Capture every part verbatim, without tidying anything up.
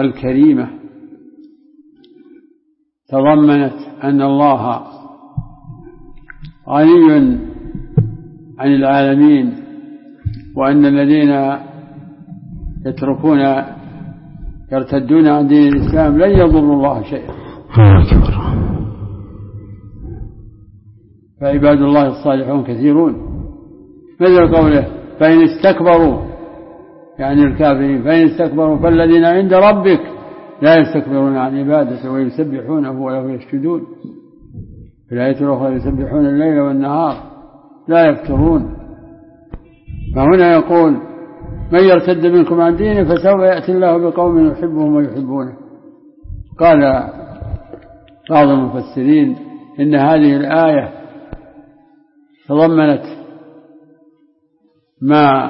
الكريمة تضمنت أن الله غني عن العالمين، وأن الذين يتركون يرتدون عن دين الإسلام لن يضروا الله شيئا. فعباد الله الصالحون كثيرون، مثل قوله فإن استكبروا، يعني الكافرين، فإن استكبروا فالذين عند ربك لا يستكبرون عن عبادته ويسبحونه وله يسجدون. في الآية الأخرى يسبحون الليل والنهار لا يفترون. فهنا يقول من يرتد منكم عن دينه فسوف يأتي الله بقوم يحبهم ويحبونه. قال بعض المفسرين إن هذه الآية تضمنت ما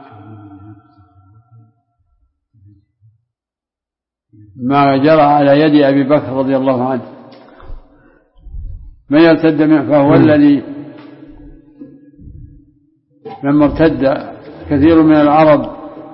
ما جرى على يد أبي بكر رضي الله عنه. من يرتد منه فهو الذي لما ارتد كثير من العرب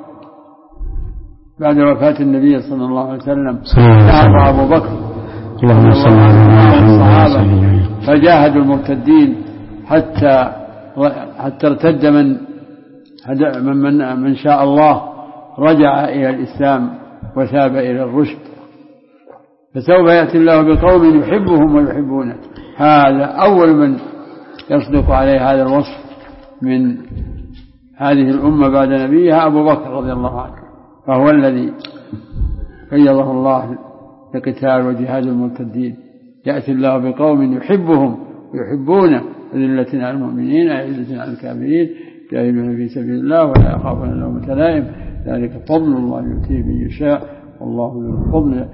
بعد وفاة النبي صلى الله عليه وسلم نهض أبو بكر اللهم صل على الصحابة فجاهدوا المرتدين حتى حتى ارتد من من من شاء الله رجع إلى الإسلام وثاب إلى الرشد. فسوف يأتي الله بقوم يحبهم ويحبونه. هذا أول من يصدق عليه هذا الوصف من هذه الأمة بعد نبيها أبو بكر رضي الله عنه، فهو الذي قيضه الله لقتال وجهاد المرتدين. يأتي الله بقوم يحبهم ويحبونه أذلة على المؤمنين أعزة على الكافرين يجاهدون في سبيل الله ولا يخافون لومة لائم ذلك فضل الله يؤتيه من يشاء والله ذو الفضل.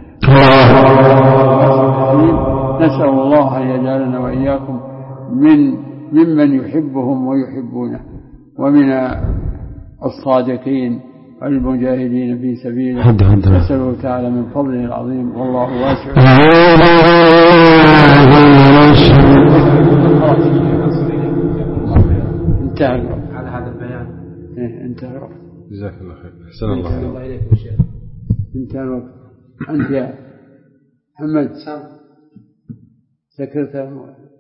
نسأل الله أن يجعلنا وإياكم من ممن يحبهم ويحبونه ومن الصادقين المجاهدين في سبيله. نسأله تعالى من فضله العظيم والله واسع. انتهى على هذا البيان. انتهى. جزاك الله خير. أحسن الله إليكم شيخ. انتهى الوقت. أنت يا محمد سكرت؟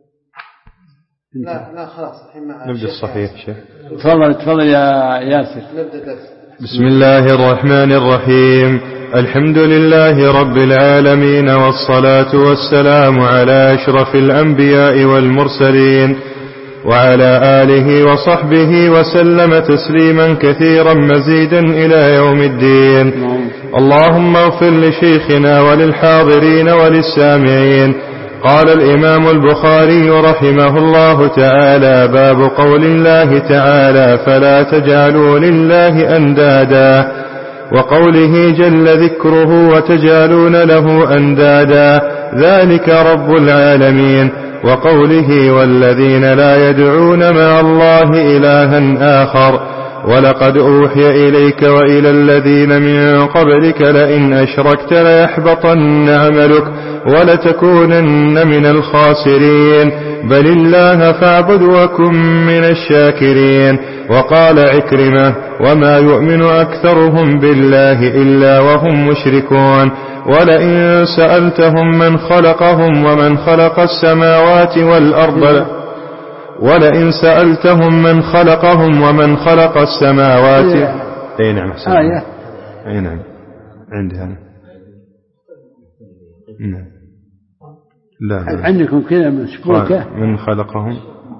لا لا خلاص نبدأ الصحيح شيخ. تفضل تفضل يا ياسر. نبدأ درس. بسم الله الرحمن الرحيم. الحمد لله رب العالمين والصلاة والسلام على أشرف الأنبياء والمرسلين وعلى آله وصحبه وسلم تسليما كثيرا مزيدا إلى يوم الدين. اللهم اغفر لشيخنا وللحاضرين وللسامعين. قال الإمام البخاري رحمه الله تعالى باب قول الله تعالى فلا تجعلوا لله أندادا، وقوله جل ذكره وتجعلون له أندادا ذلك رب العالمين، وقوله والذين لا يدعون مع الله إلها آخر ولقد أوحي إليك وإلى الذين من قبلك لئن أشركت ليحبطن عملك ولتكونن من الخاسرين بل الله فاعبد وكن من الشاكرين. وقال عكرمة وما يؤمن أكثرهم بالله إلا وهم مشركون ولئن سألتهم من خلقهم ومن خلق السماوات والأرض ولئن سألتهم من خلقهم ومن خلق السماوات. أي نعم آية. أي نعم عندها نعم. لا عندكم كذا مسبوكة من خلقهم.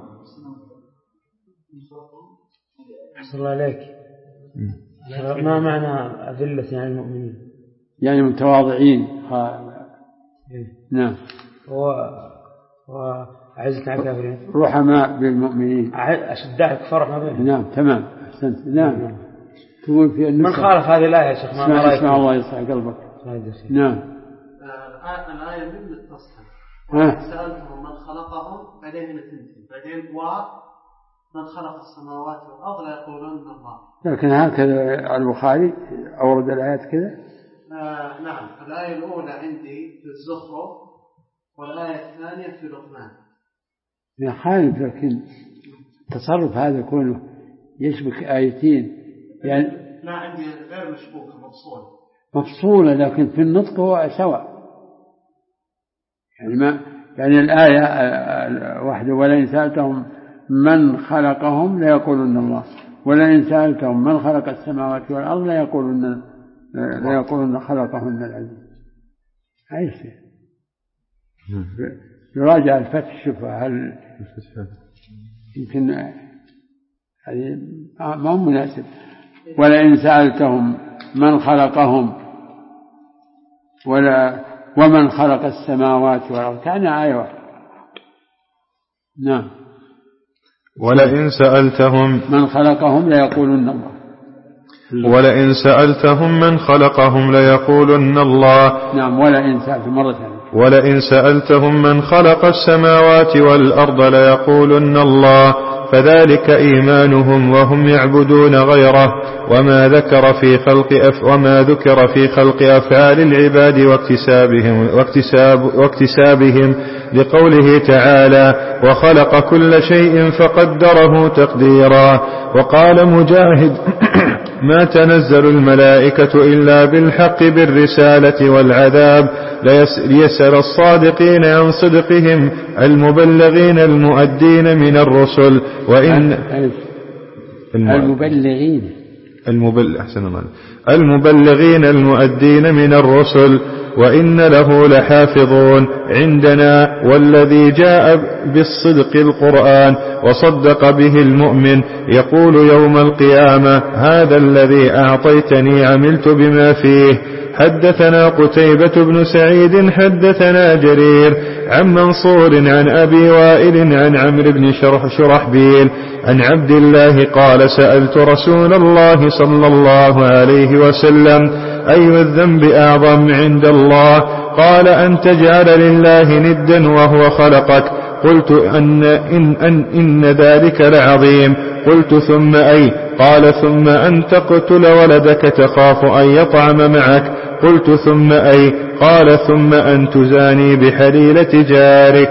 أحسن الله عليك. ما معنى أذلة يعني المؤمنين؟ يعني متواضعين. نعم. و وعزة على الكافرين. رحماء بالمؤمنين. أشداء الكفار ما بينهم. نعم تمام أحسنت. نعم. تقول في من خالف هذه الآية يا شيخ؟ ما رأيك؟ اسمع الله يصلح قلبك. نعم. الآية من التصحيح. سألتهم من خلقهم بعدين من التنتين بعدين ومن خلق السماوات والأرض لا يقولون الله. لكن هكذا البخاري أورد الآيات كذا. آه نعم. الآية الأولى عندي في الزخرف والآية الثانية في لقمان. يا خالد لكن تصرف هذا كونه يشبك آيتين يعني. لا عندي غير مشبوك مفصول. مفصولة، لكن في النطق هو سواء. يعني ما يعني الآية وحده ولئن سألتهم من خلقهم ليقولن الله، ولئن سألتهم من خلق السماوات والأرض ليقولن ليقولن خلقهن العزيز. عايز يراجع الفتح، شوف هل يمكن هذه ما هو مناسب. ولئن سألتهم من خلقهم ولا ومن خلق السماوات والأرض، كان آية واحدة. نعم. ولئن سألتهم من خلقهم ليقولن الله. ولئن سألتهم من خلقهم ليقولن الله. نعم. ولئن سألتهم مرة ثانية. ولئن سألتهم من خلق السماوات والأرض ليقولن الله، فذلك إيمانهم وهم يعبدون غيره، وما ذكر في خلق أف وما ذكر في خلق أفعال العباد واكتسابهم واكتساب واكتسابهم لقوله تعالى: وخلق كل شيء فقدره تقديرا. وقال مجاهد: ما تنزل الملائكة إلا بالحق بالرسالة والعذاب ليسأل الصادقين عن صدقهم المبلغين المؤدين من الرسل. وإن المبلغين المبلغ أحسن الله المبلغين المؤدين من الرسل، وإن له لحافظون عندنا، والذي جاء بالصدق القرآن وصدق به المؤمن يقول يوم القيامة: هذا الذي أعطيتني عملت بما فيه. حدثنا قتيبة بن سعيد حدثنا جرير عن منصور عن أبي وائل عن عمرو بن شرحبيل عن عبد الله قال: سألت رسول الله صلى الله عليه وسلم: أي الذنب أعظم عند الله؟ قال: أن تجعل لله ندا وهو خلقك. قلت: أن, إن, أن, إن ذلك لعظيم. قلت: ثم أي؟ قال: ثم أن تقتل ولدك تخاف أن يطعم معك. قلت: ثم أي؟ قال: ثم أن تزاني بحليلة جارك.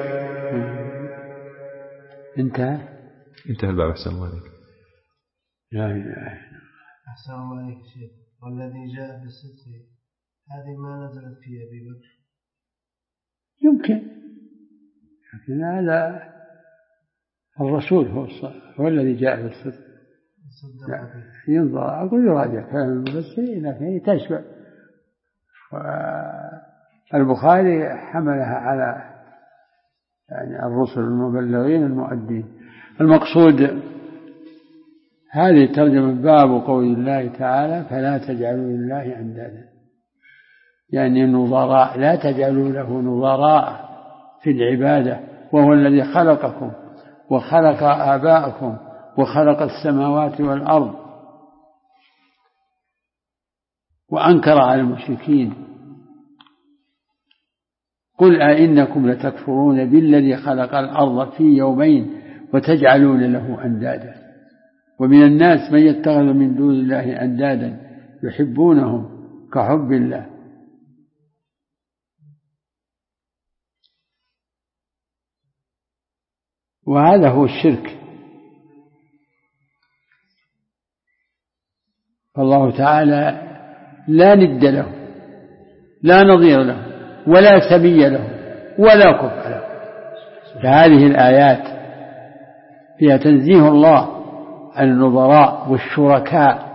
انتهى انتهى الباب. أحسن الله عليك. لا إله إلا الله. أحسن الله عليك شيخ. والذي جاء بالصدق هذه ما نزلت في أبي بكر؟ يمكن، لكن هذا الرسول هو هو الذي جاء بالصدق. ينظر أقول يراجع كلام المفسرين، لكن تشبه. البخاري حملها على يعني الرسل المبلغين المؤدين. المقصود هذه ترجمة باب قول الله تعالى: فلا تجعلوا لله أندادا، يعني نظراء، لا تجعلوا له نظراء في العبادة، وهو الذي خلقكم وخلق آباءكم وخلق السماوات والأرض. وأنكر على المشركين: قل أئنكم لتكفرون بالذي خلق الأرض في يومين وتجعلون له أندادا، ومن الناس من يتخذ من دون الله أندادا يحبونهم كحب الله. وهذا هو الشرك. فالله تعالى لا ند له، لا نظير له، ولا سمي له، ولا كفء له. فهذه الآيات فيها تنزيه الله عن النظراء والشركاء،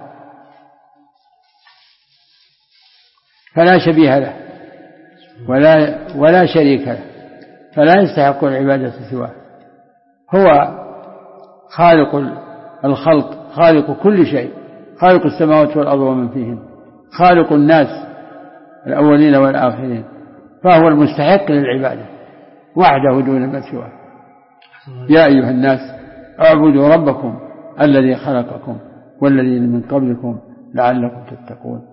فلا شبيه له ولا ولا شريك له، فلا يستحق العبادة سواه. هو خالق الخلق، خالق كل شيء، خالق السماوات والأرض ومن فيهن، خالق الناس الأولين والآخرين، فهو المستحق للعبادة وحده دون ما سواه. يا أيها الناس اعبدوا ربكم الذي خلقكم والذين من قبلكم لعلكم تتقون.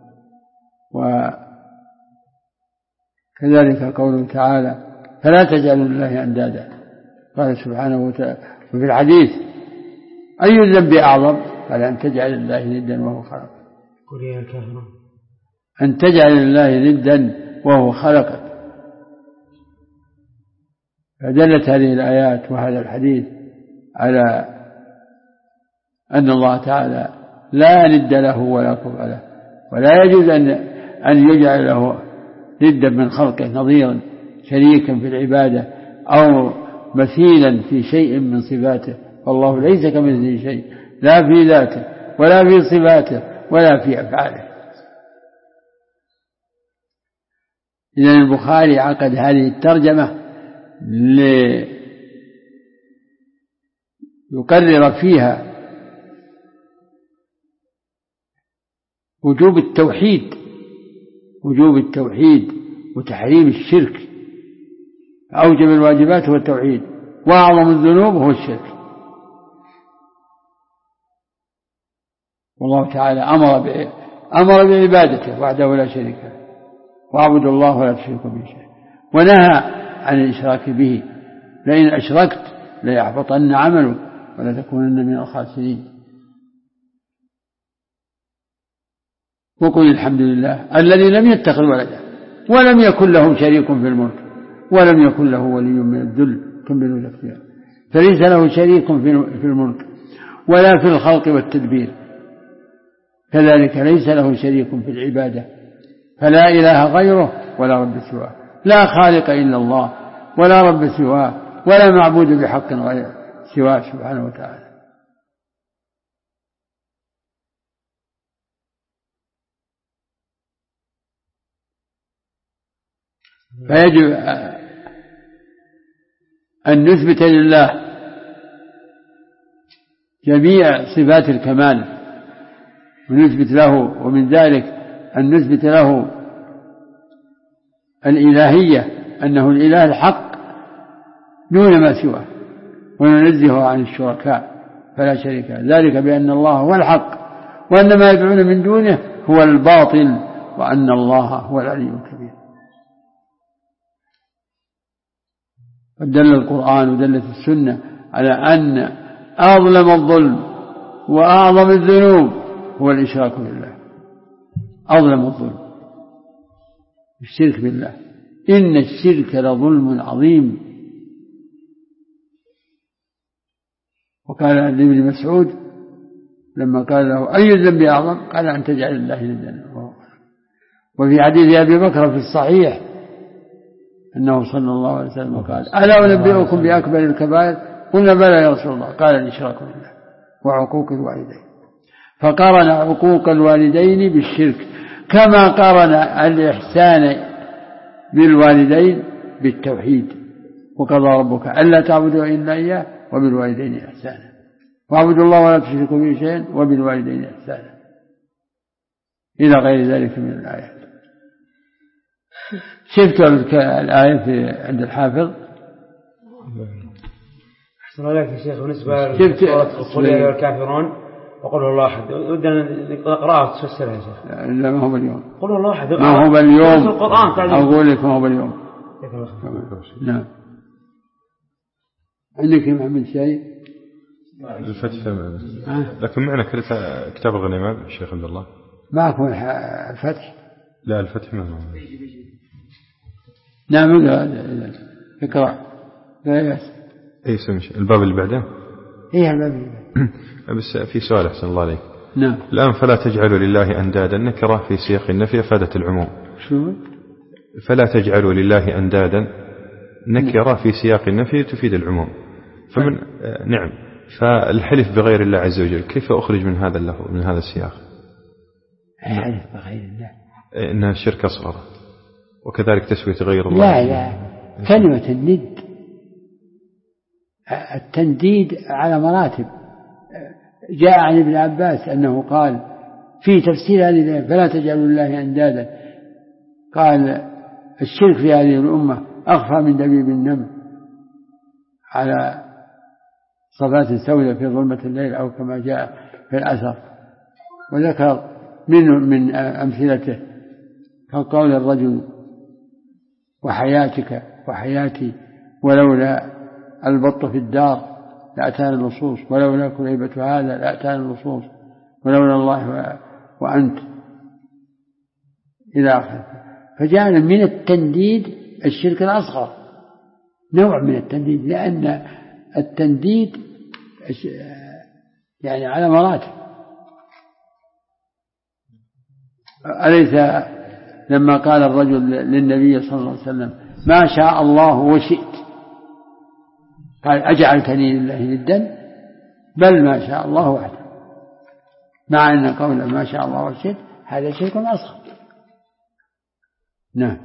وكذلك قوله تعالى: فلا تجعلوا لله أندادا. قال سبحانه وتعالى وفي الحديث: أي الذنب أعظم؟ قال: أن تجعل لله ندا وهو خلقك. أن تجعل لله ندا وهو خلقك. فدلت هذه الآيات وهذا الحديث على أن الله تعالى لا ند له ولا كفء له، ولا يجوز أن أن يجعل له ضدا من خلقه نظيرا شريكا في العبادة أو مثيلا في شيء من صفاته، والله ليس كمثله شيء لا في ذاته ولا في صفاته ولا في أفعاله. إذن البخاري عقد هذه الترجمة ليقرر فيها وجوب التوحيد وجوب التوحيد وتحريم الشرك. أوجب الواجبات هو التوحيد، وأعظم الذنوب هو الشرك. والله تعالى أمر أمر بعبادته وحده لا شريك له، واعبدوا الله ولا تشركوا به شيئا، ونهى عن الإشراك به، لئن أشركت ليحبطن عملك ولا تكونن من الخاسرين. وقل الحمد لله الذي لم يتخذ ولدا ولم يكن له شريك في الملك ولم يكن له ولي من الذل كملوا تكبيرا. فليس له شريك في الملك ولا في الخلق والتدبير، كذلك ليس له شريك في العبادة، فلا إله غيره ولا رب سواه، لا خالق إلا الله ولا رب سواه ولا معبود بحق غير سواه سبحانه وتعالى. فيجب أن نثبت لله جميع صفات الكمال ونثبت له، ومن ذلك أن نثبت له الإلهية أنه الإله الحق دون ما سواه، وننزهه عن الشركاء فلا شريك له، ذلك بأن الله هو الحق وأن ما يدعون من دونه هو الباطل وأن الله هو العلي الكبير. ودل القرآن ودلت السنة على أن أظلم الظلم وأعظم الذنوب هو الإشراك بالله. أظلم الظلم الشرك بالله، إن الشرك لظلم عظيم. وقال لابن مسعود لما قال له أي الذنب أعظم؟ قال أن تجعل الله ندا. وفي حديث أبي بكر في الصحيح أنه صلى الله عليه وسلم قال ألا أنبئكم بأكبر الكبائر؟ قلنا بلى يا رسول الله، قال الإشراك بالله وعقوق الوالدين. فقارن عقوق الوالدين بالشرك كما قارن الإحسان بالوالدين بالتوحيد. وقضى ربك ألا تعبدوا إلا إياه وبالوالدين إحسانا واعبدوا الله ولا تشركوا به شيئا وبالوالدين إحسانا إلى غير ذلك من الآيات. شفت الآية في عند الحافظ؟ أحسن عليك يا شيخ. بالنسبة لسورة قل يا أيها الكافرون وقل هو الله أحد، ودنا نقرأها وتفسرها يا شيخ. لا ما هو باليوم. قل هو الله أحد ما هو باليوم. القرآن أقول لك ما هو باليوم. نعم. عندك يا محمد شيء؟ الفتح لكن معنا كتاب الغنيمة الشيخ عبد الله. معكم الفتح؟ لا الفتح ما هو. نعم اقرأ. لا يأس. اي سمش الباب اللي بعده. ايه الباب اللي بعده. بس في سؤال أحسن الله عليك. نعم. الآن فلا تجعلوا لله أندادا نكرة في سياق النفي أفادت العموم. شو؟ فلا تجعلوا لله أندادا نكرة في سياق النفي تفيد العموم. فمن آه نعم فالحلف بغير الله عز وجل كيف أخرج من هذا اللفظ من هذا السياق؟ الحلف بغير الله إنها الشرك أصغر، وكذلك تسوية غير الله. لا لا كلمة الند التنديد على مراتب. جاء عن ابن عباس أنه قال في تفسير هذه الآية فلا تجعلوا لله أندادا، قال الشرك في هذه الأمة أخفى من دبيب النمل على صفات سوداء في ظلمة الليل أو كما جاء في الأثر. وذكر من من أمثلته كقول الرجل وحياتك وحياتي ولولا البط في الدار لأتانا اللصوص ولولا كليبة هذا لأتانا اللصوص ولولا الله وأنت إلى آخره. فجعل من التنديد الشرك الأصغر نوع من التنديد، لأن التنديد يعني على مراتب. أليس لما قال الرجل للنبي صلى الله عليه وسلم ما شاء الله وشئت، قال أجعلتني لله ندا؟ بل ما شاء الله وحده، مع أن قول ما شاء الله وشئت هذا شرك أصغر. نعم.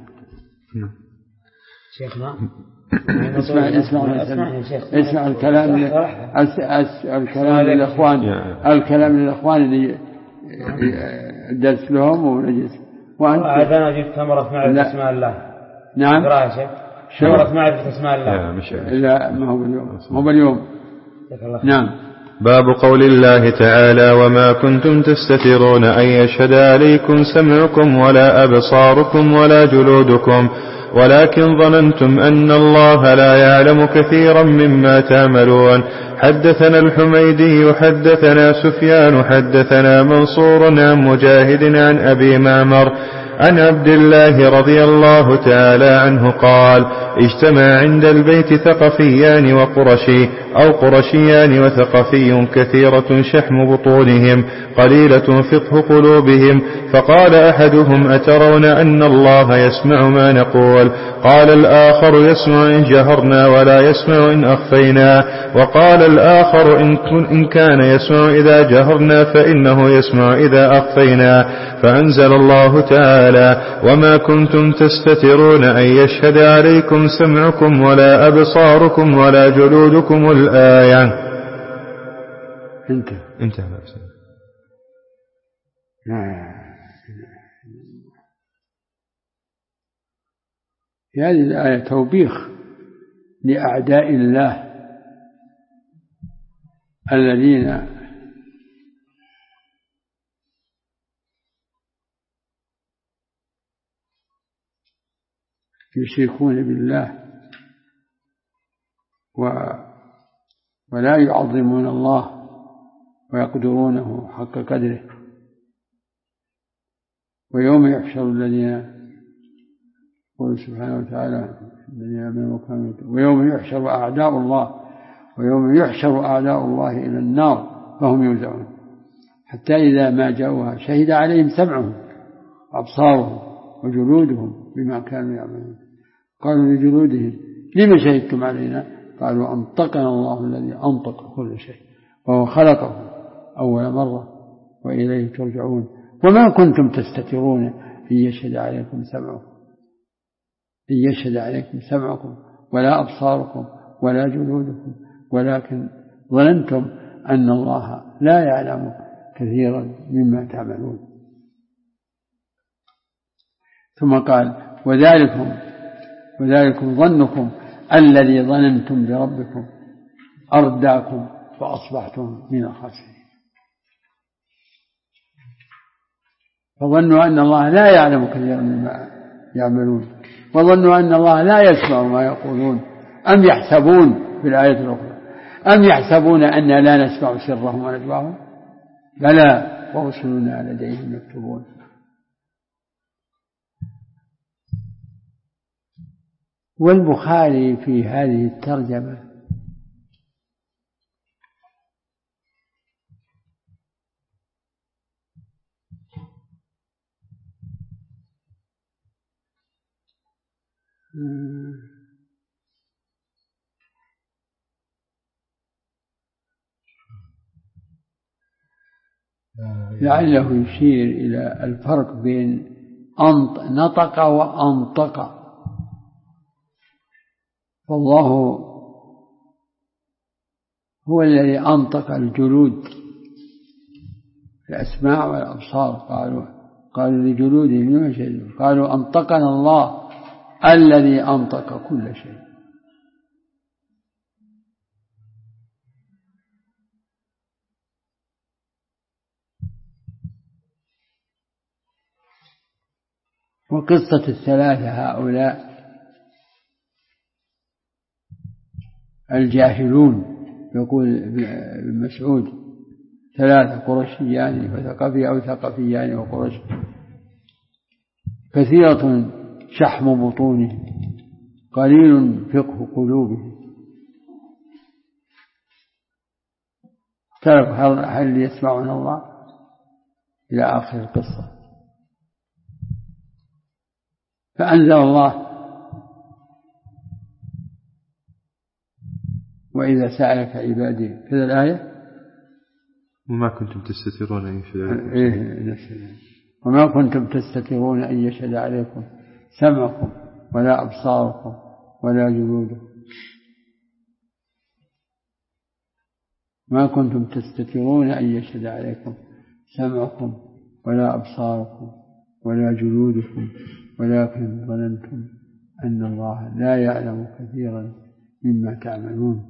شيخنا اسمع اسمع اسمع الكلام الكلام للإخوان، الكلام للإخوان اللي درس لهم ونجلس. وأنت هذا جبت ثمرة معرفة اسماء الله. نعم. قراءة شيخ. ثمرة معرفة اسماء الله. لا ما هو اليوم، ما هو اليوم. نعم. باب قول الله تعالى وما كنتم تستترون أن يشهد عليكم سمعكم ولا أبصاركم ولا جلودكم ولكن ظننتم أن الله لا يعلم كثيرا مما تعملون. حدثنا الحميدي حدثنا سفيان حدثنا منصور عن مجاهد عن أبي معمر عن عبد الله رضي الله تعالى عنه قال اجتمع عند البيت ثقفيان وقرشي أو قرشيان وثقفي كثيرة شحم بطونهم قليلة فقه قلوبهم، فقال أحدهم أترون أن الله يسمع ما نقول؟ قال الآخر يسمع إن جهرنا ولا يسمع إن أخفينا، وقال الآخر إن كان يسمع إذا جهرنا فإنه يسمع إذا أخفينا. فأنزل الله تعالى وما كنتم تستترون أن يشهد عليكم سمعكم ولا أبصاركم ولا جلودكم الآية. انتهى انتهى. في هذه الآية توبيخ لأعداء الله الذين يشركون بالله ولا يعظمون الله ويقدرونه حق قدره. ويوم يحشر الذين قال سبحانه وتعالى ويوم يحشر أعداء الله ويوم يحشر أعداء الله إلى النار فهم يوزعون حتى إذا ما جاءوها شهد عليهم سمعهم وأبصارهم وجلودهم بما كانوا يعملون. قالوا لجلودهم لما شهدتم علينا؟ قالوا أنطقنا الله الذي أنطق كل شيء وهو خلقه أول مرة وإليه ترجعون. وما كنتم تستترون أن يشهد عليكم سمعكم أن يشهد عليكم سمعكم ولا أبصاركم ولا جلودكم ولكن ظننتم أن الله لا يعلم كثيرا مما تعملون. ثم قال وذلكم وذلكم ظنكم الذي ظننتم بربكم أرداكم فأصبحتم من الخاسرين. فظنوا أن الله لا يعلم كثيرا مما يعملون وظنوا أن الله لا يسمع ما يقولون. أم يحسبون في الآية الأخرى أم يحسبون أن لا نسمع سرهم ونجواهم؟ بلى ورسلنا لديهم يكتبون. والبخاري في هذه الترجمة لعله يشير إلى الفرق بين نطق وأنطق. فالله هو الذي أنطق الجلود الأسماع والأبصار. قالوا قالوا لجلودهم لما شهدوا؟ قالوا أنطقنا الله الذي أنطق كل شيء. وقصة الثلاثة هؤلاء الجاهلون يقول ابن مسعود ثلاثة قرشيان وثقفي أو ثقفيان وقرش كثيرة شحم بطونه قليل فقه قلوبه. تعرف هل, هل يسمعون الله إلى آخر القصة. فأنزل الله وإذا سألك عبادي كذا الآية وما كنتم تستترون أن يشهد عليكم إيه وما كنتم تستترون أن يشهد عليكم سمعكم ولا أبصاركم ولا جلودكم ما كنتم تستترون أن يشهد عليكم سمعكم ولا أبصاركم ولا جلودكم ولكن ظننتم أن الله لا يعلم كثيرا مما تعملون.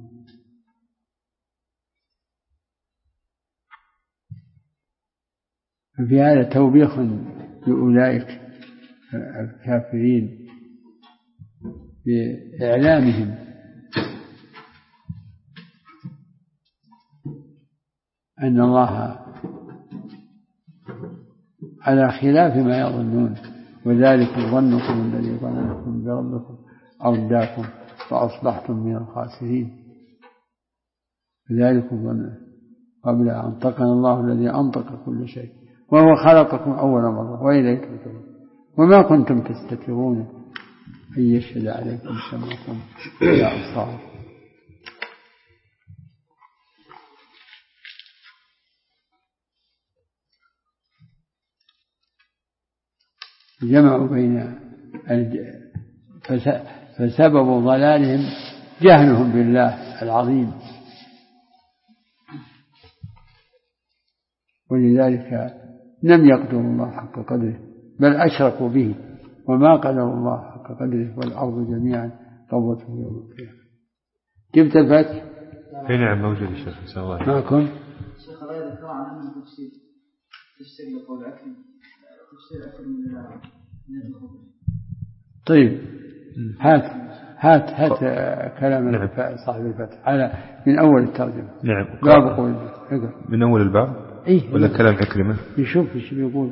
ففي هذا توبيخ لأولئك الكافرين بإعلامهم أن الله على خلاف ما يظنون وذلك ظنكم الذي ظننتم بربكم أرداكم فأصبحتم من الخاسرين. فذلك ظن قبل أن أنطقنا الله الذي أنطق كل شيء وهو خلقكم أول مرة وإليك ترجعون وما كنتم تستترون أن يشهد عليكم سمعكم ولا أبصاركم. جمعوا بين فسبب ضلالهم جهلهم بالله العظيم ولذلك لم يقدروا الله حق قدره بل أشركوا به وما قدروا الله حق قدره والأرض جميعا قبضته يوم القيامة. جبت الفتح؟ اي نعم موجود الشيخ ان شاء الله معكم. شيخ الله يذكر عن أنه تفسير تفسير لقول أكل تفسير أكل من الخبز. طيب هات هات هات كلام نعم. صاحب الفتح على من أول الترجمة. نعم. باب قول من أول الباب إيه؟ ولا كلام عكرمة؟ يشوف ايش بيقول.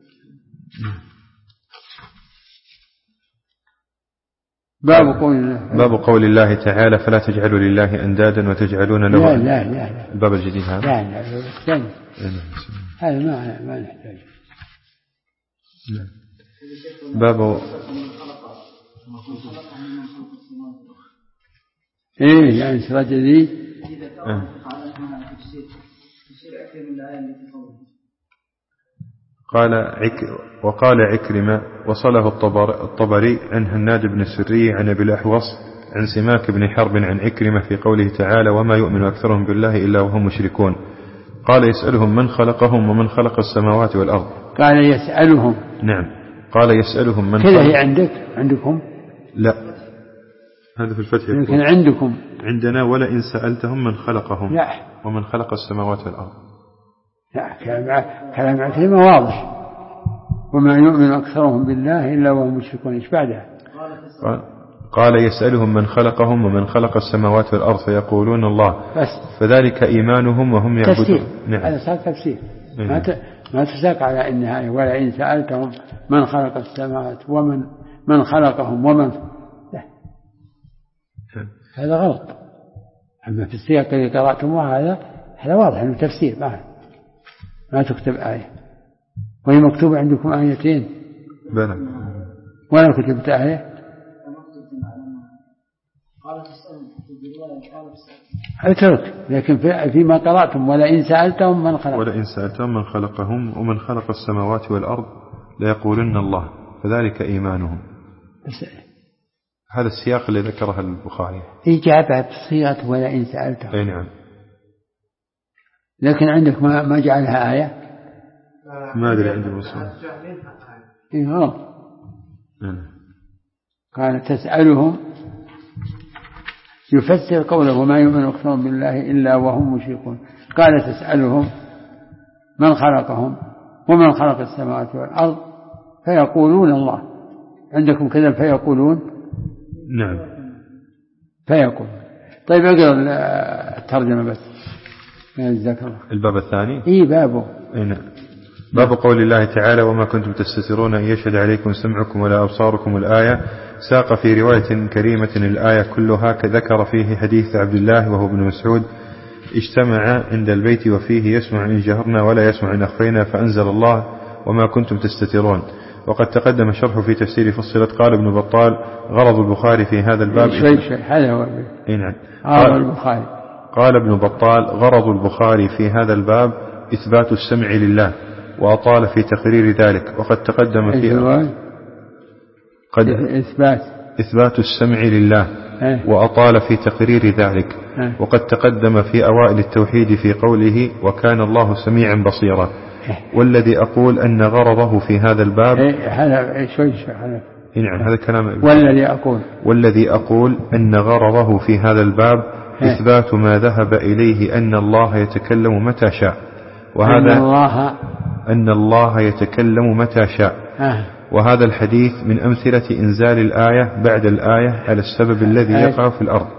باب قول الله باب قول الله تعالى فلا تجعلوا لله أندادا وتجعلون له. لا لا لا, لا. الباب الجديد هذا لا لا الثاني هذا ما ما نحتاج. باب ايه يعني سراج جديد. قال عك وقال عكرمة وصله الطبر الطبري عن هناد بن السري عن أبي الأحوص عن سماك بن حرب عن عكرمة في قوله تعالى وما يؤمن أكثرهم بالله إلا وهم مشركون. قال يسألهم من خلقهم ومن خلق السماوات والأرض. قال يسألهم. نعم قال يسألهم من كذا هي عندك عندكم لا هذا في الفتح لكن عندكم عندنا ولئن سألتهم من خلقهم لا ومن خلق السماوات والأرض. لا كلام كلام عكرمة واضح وما يؤمن أكثرهم بالله إلا وهم مشركون. إيش بعدها؟ قال, قال يسألهم من خلقهم ومن خلق السماوات والأرض فيقولون الله بس فذلك إيمانهم وهم يعبدون. نعم. هذا صار تفسير ما ت... ما تساق على النهاية ولئن سألتهم من خلق السماوات ومن من خلقهم ومن لا. هذا غلط. أما في السياق اللي قرأتموه هذا هذا واضح إنه تفسير ما ما تكتب آية وهي مكتوبة عندكم آيتين بلى ولا كتبت آية. اترك لكن في فيما قرأتم ولئن سألتهم من خلق ولئن سألتهم من خلقهم ومن خلق السماوات والأرض ليقولن الله فذلك إيمانهم. هذا السياق اللي ذكره البخاري إجابة بصيغة ولئن سألتهم. أي نعم. لكن عندك ما ما جعلها آية ما أدري عندي مصر. إيه غلط. قال تسألهم يفسر قوله وما يؤمن أكثرهم بالله إلا وهم مشركون. قال تسألهم من خلقهم ومن خلق السماوات والأرض فيقولون الله. عندكم كذا فيقولون. نعم فيقول. طيب اقرأ الترجمة بس الذكر. الباب الثاني إيه بابه. نعم. باب قول الله تعالى وما كنتم تستترون أن يشهد عليكم سمعكم ولا أبصاركم. الآية ساق في رواية كريمة الآية كلها كذكر فيه حديث عبد الله وهو ابن مسعود اجتمع عند البيت وفيه يسمع إن جهرنا ولا يسمع إن أخفينا فأنزل الله وما كنتم تستترون. وقد تقدم شرح في تفسير فصلت. قال ابن بطال غرض البخاري في هذا الباب شيء شيء هذا هو نعم. قال البخاري قال ابن بطال غرض البخاري في هذا الباب إثبات السمع لله، وأطال في تقرير ذلك. وقد تقدم في قد إثبات إثبات السمع لله وأطال في تقرير ذلك. وقد تقدم في أوائل التوحيد في قوله وكان الله سميعا بصيرا. والذي أقول أن غرضه في هذا الباب هذا شوي هذا نعم هذا كلام. والذي أقول والذي أقول أن غرضه في هذا الباب إثبات ما ذهب إليه أن الله يتكلم متى شاء، وهذا أن الله أن الله يتكلم متى شاء. وهذا الحديث من أمثلة إنزال الآية بعد الآية على السبب الذي يقع في الأرض.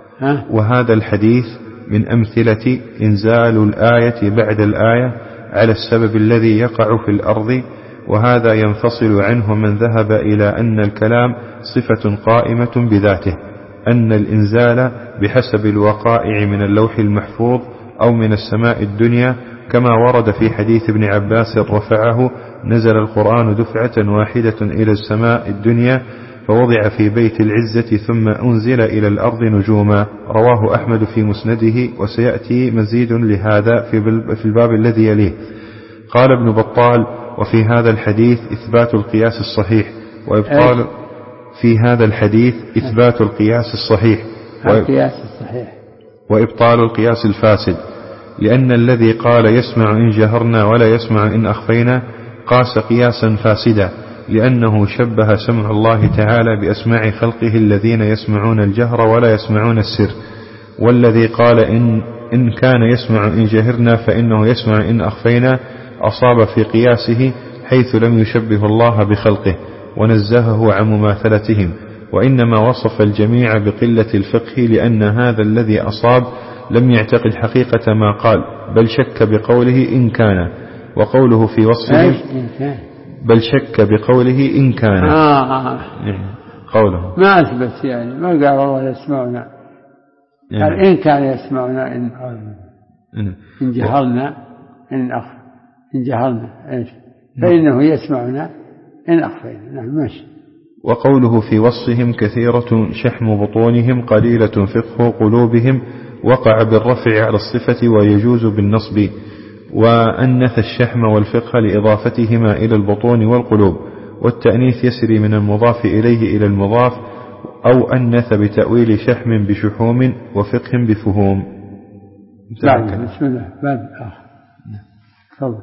وهذا الحديث من أمثلة إنزال الآية بعد الآية على السبب الذي يقع في الأرض. وهذا ينفصل عنه من ذهب إلى أن الكلام صفة قائمة بذاته، أن الإنزال بحسب الوقائع من اللوح المحفوظ أو من السماء الدنيا، كما ورد في حديث ابن عباس رفعه نزل القرآن دفعة واحدة إلى السماء الدنيا فوضع في بيت العزة ثم أنزل إلى الأرض نجوما. رواه أحمد في مسنده، وسيأتي مزيد لهذا في الباب الذي يليه. قال ابن بطال وفي هذا الحديث إثبات القياس الصحيح وإبطال في هذا الحديث إثبات القياس الصحيح القياس الصحيح وإبطال القياس الفاسد، لأن الذي قال يسمع إن جهرنا ولا يسمع إن أخفينا قاس قياسا فاسدا، لأنه شبه سمع الله تعالى بأسماع خلقه الذين يسمعون الجهر ولا يسمعون السر. والذي قال إن, إن كان يسمع إن جهرنا فإنه يسمع إن أخفينا أصاب في قياسه، حيث لم يشبه الله بخلقه ونزهه عن مماثلتهم، وإنما وصف الجميع بقلة الفقه، لأن هذا الذي أصاب لم يعتقد حقيقة ما قال، بل شك بقوله إن كان. وقوله في وصفه بل شك بقوله إن كان آه. قوله ما أثبت يعني ما قال الله يسمعنا، قال إن كان يسمعنا إن, إن جهرنا إن أخ إن جهرنا إيش فإنه يسمعنا إن أخفينا. نعم ماشي. وقوله في وصفهم كثيرة شحم بطونهم قليلة فقه قلوبهم وقع بالرفع على الصفة ويجوز بالنصب، وأنث الشحم والفقه لإضافتهما إلى البطون والقلوب، والتأنيث يسري من المضاف إليه إلى المضاف، أو أنث بتأويل شحم بشحوم وفقه بفهوم. بسم الله. باب آخر.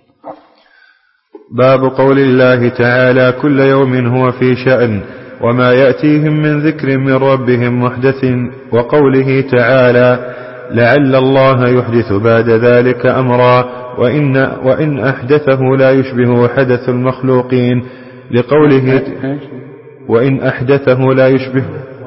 باب قول الله تعالى كل يوم هو في شأن وما يأتيهم من ذكر من ربهم محدث، وقوله تعالى لعل الله يحدث بعد ذلك أمرا، وإن, وإن أحدثه لا يشبه حدث المخلوقين، لقوله وإن أحدثه لا يشبه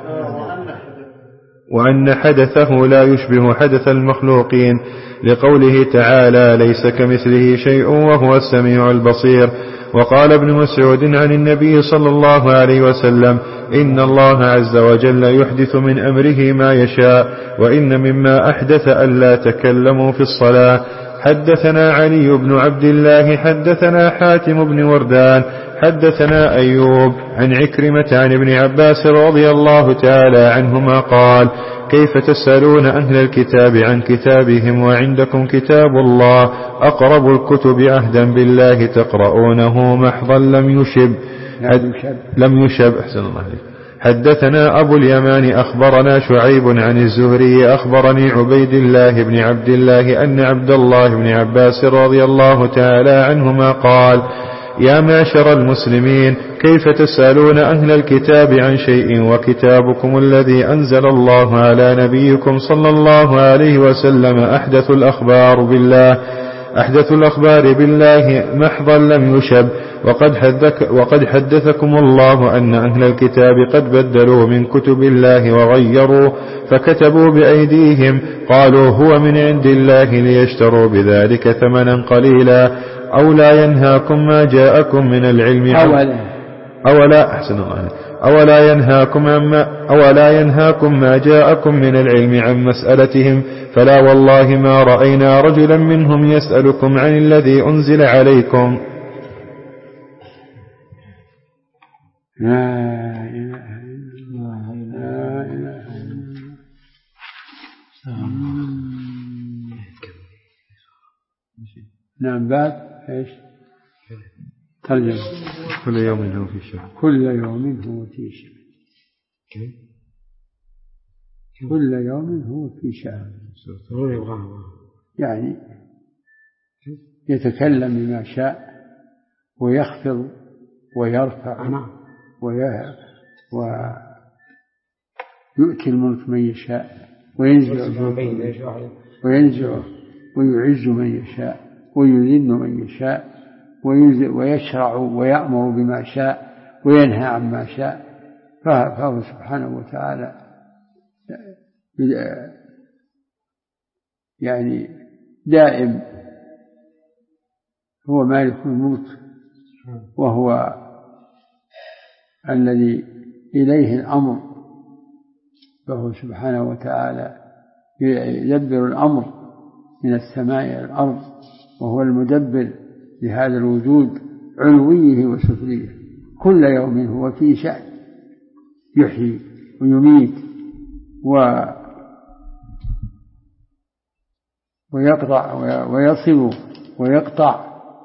وأن حدثه لا يشبه حدث المخلوقين، لقوله تعالى ليس كمثله شيء وهو السميع البصير. وقال ابن مسعود عن النبي صلى الله عليه وسلم إن الله عز وجل يحدث من أمره ما يشاء، وإن مما أحدث ألا تكلموا في الصلاة. حدثنا علي بن عبد الله حدثنا حاتم بن وردان حدثنا أيوب عن عكرمة عن ابن عباس رضي الله تعالى عنهما قال كيف تسألون أهل الكتاب عن كتابهم وعندكم كتاب الله أقرب الكتب عهدا بالله تقرؤونه محضا لم يشب لم يشب أحسن الله عليك. حدثنا أبو اليمان أخبرنا شعيب عن الزهري أخبرني عبيد الله بن عبد الله أن عبد الله بن عباس رضي الله تعالى عنهما قال يا معشر المسلمين كيف تسألون أهل الكتاب عن شيء وكتابكم الذي أنزل الله على نبيكم صلى الله عليه وسلم أحدث الأخبار بالله أحدث الأخبار بالله محضا لم يشب، وقد, وقد حدثكم الله أن أهل الكتاب قد بدلوا من كتب الله وغيروا فكتبوا بأيديهم قالوا هو من عند الله ليشتروا بذلك ثمنا قليلا. أولا ينهاكم ما جاءكم من العلم أولا أولا أحسن الله أولا ينهاكم عما أولا ينهاكم ما جاءكم من العلم عن مسألتهم، فلا والله ما رأينا رجلا منهم يسألكم عن الذي أنزل عليكم. لا إله إلا الله لا إله إلا الله. نعم بعد إيش ترجمة كل يوم هو في شأن كل يوم هو في شأن كل يوم هو في شأن يعني يتكلم بما شاء ويخفض ويرفع ويؤتي الملك من يشاء وينزع وينزع ويعز من يشاء ويذل من يشاء ويشرع ويأمر بما شاء وينهى عما شاء. فهو سبحانه وتعالى يعني دائم هو مالك الملك وهو الذي إليه الأمر. فهو سبحانه وتعالى يدبر الأمر من السماء إلى الأرض وهو المدبر لهذا الوجود علويه وسفليه. كل يوم هو في شأن يحيي ويميت و ويقطع ويصل ويقطع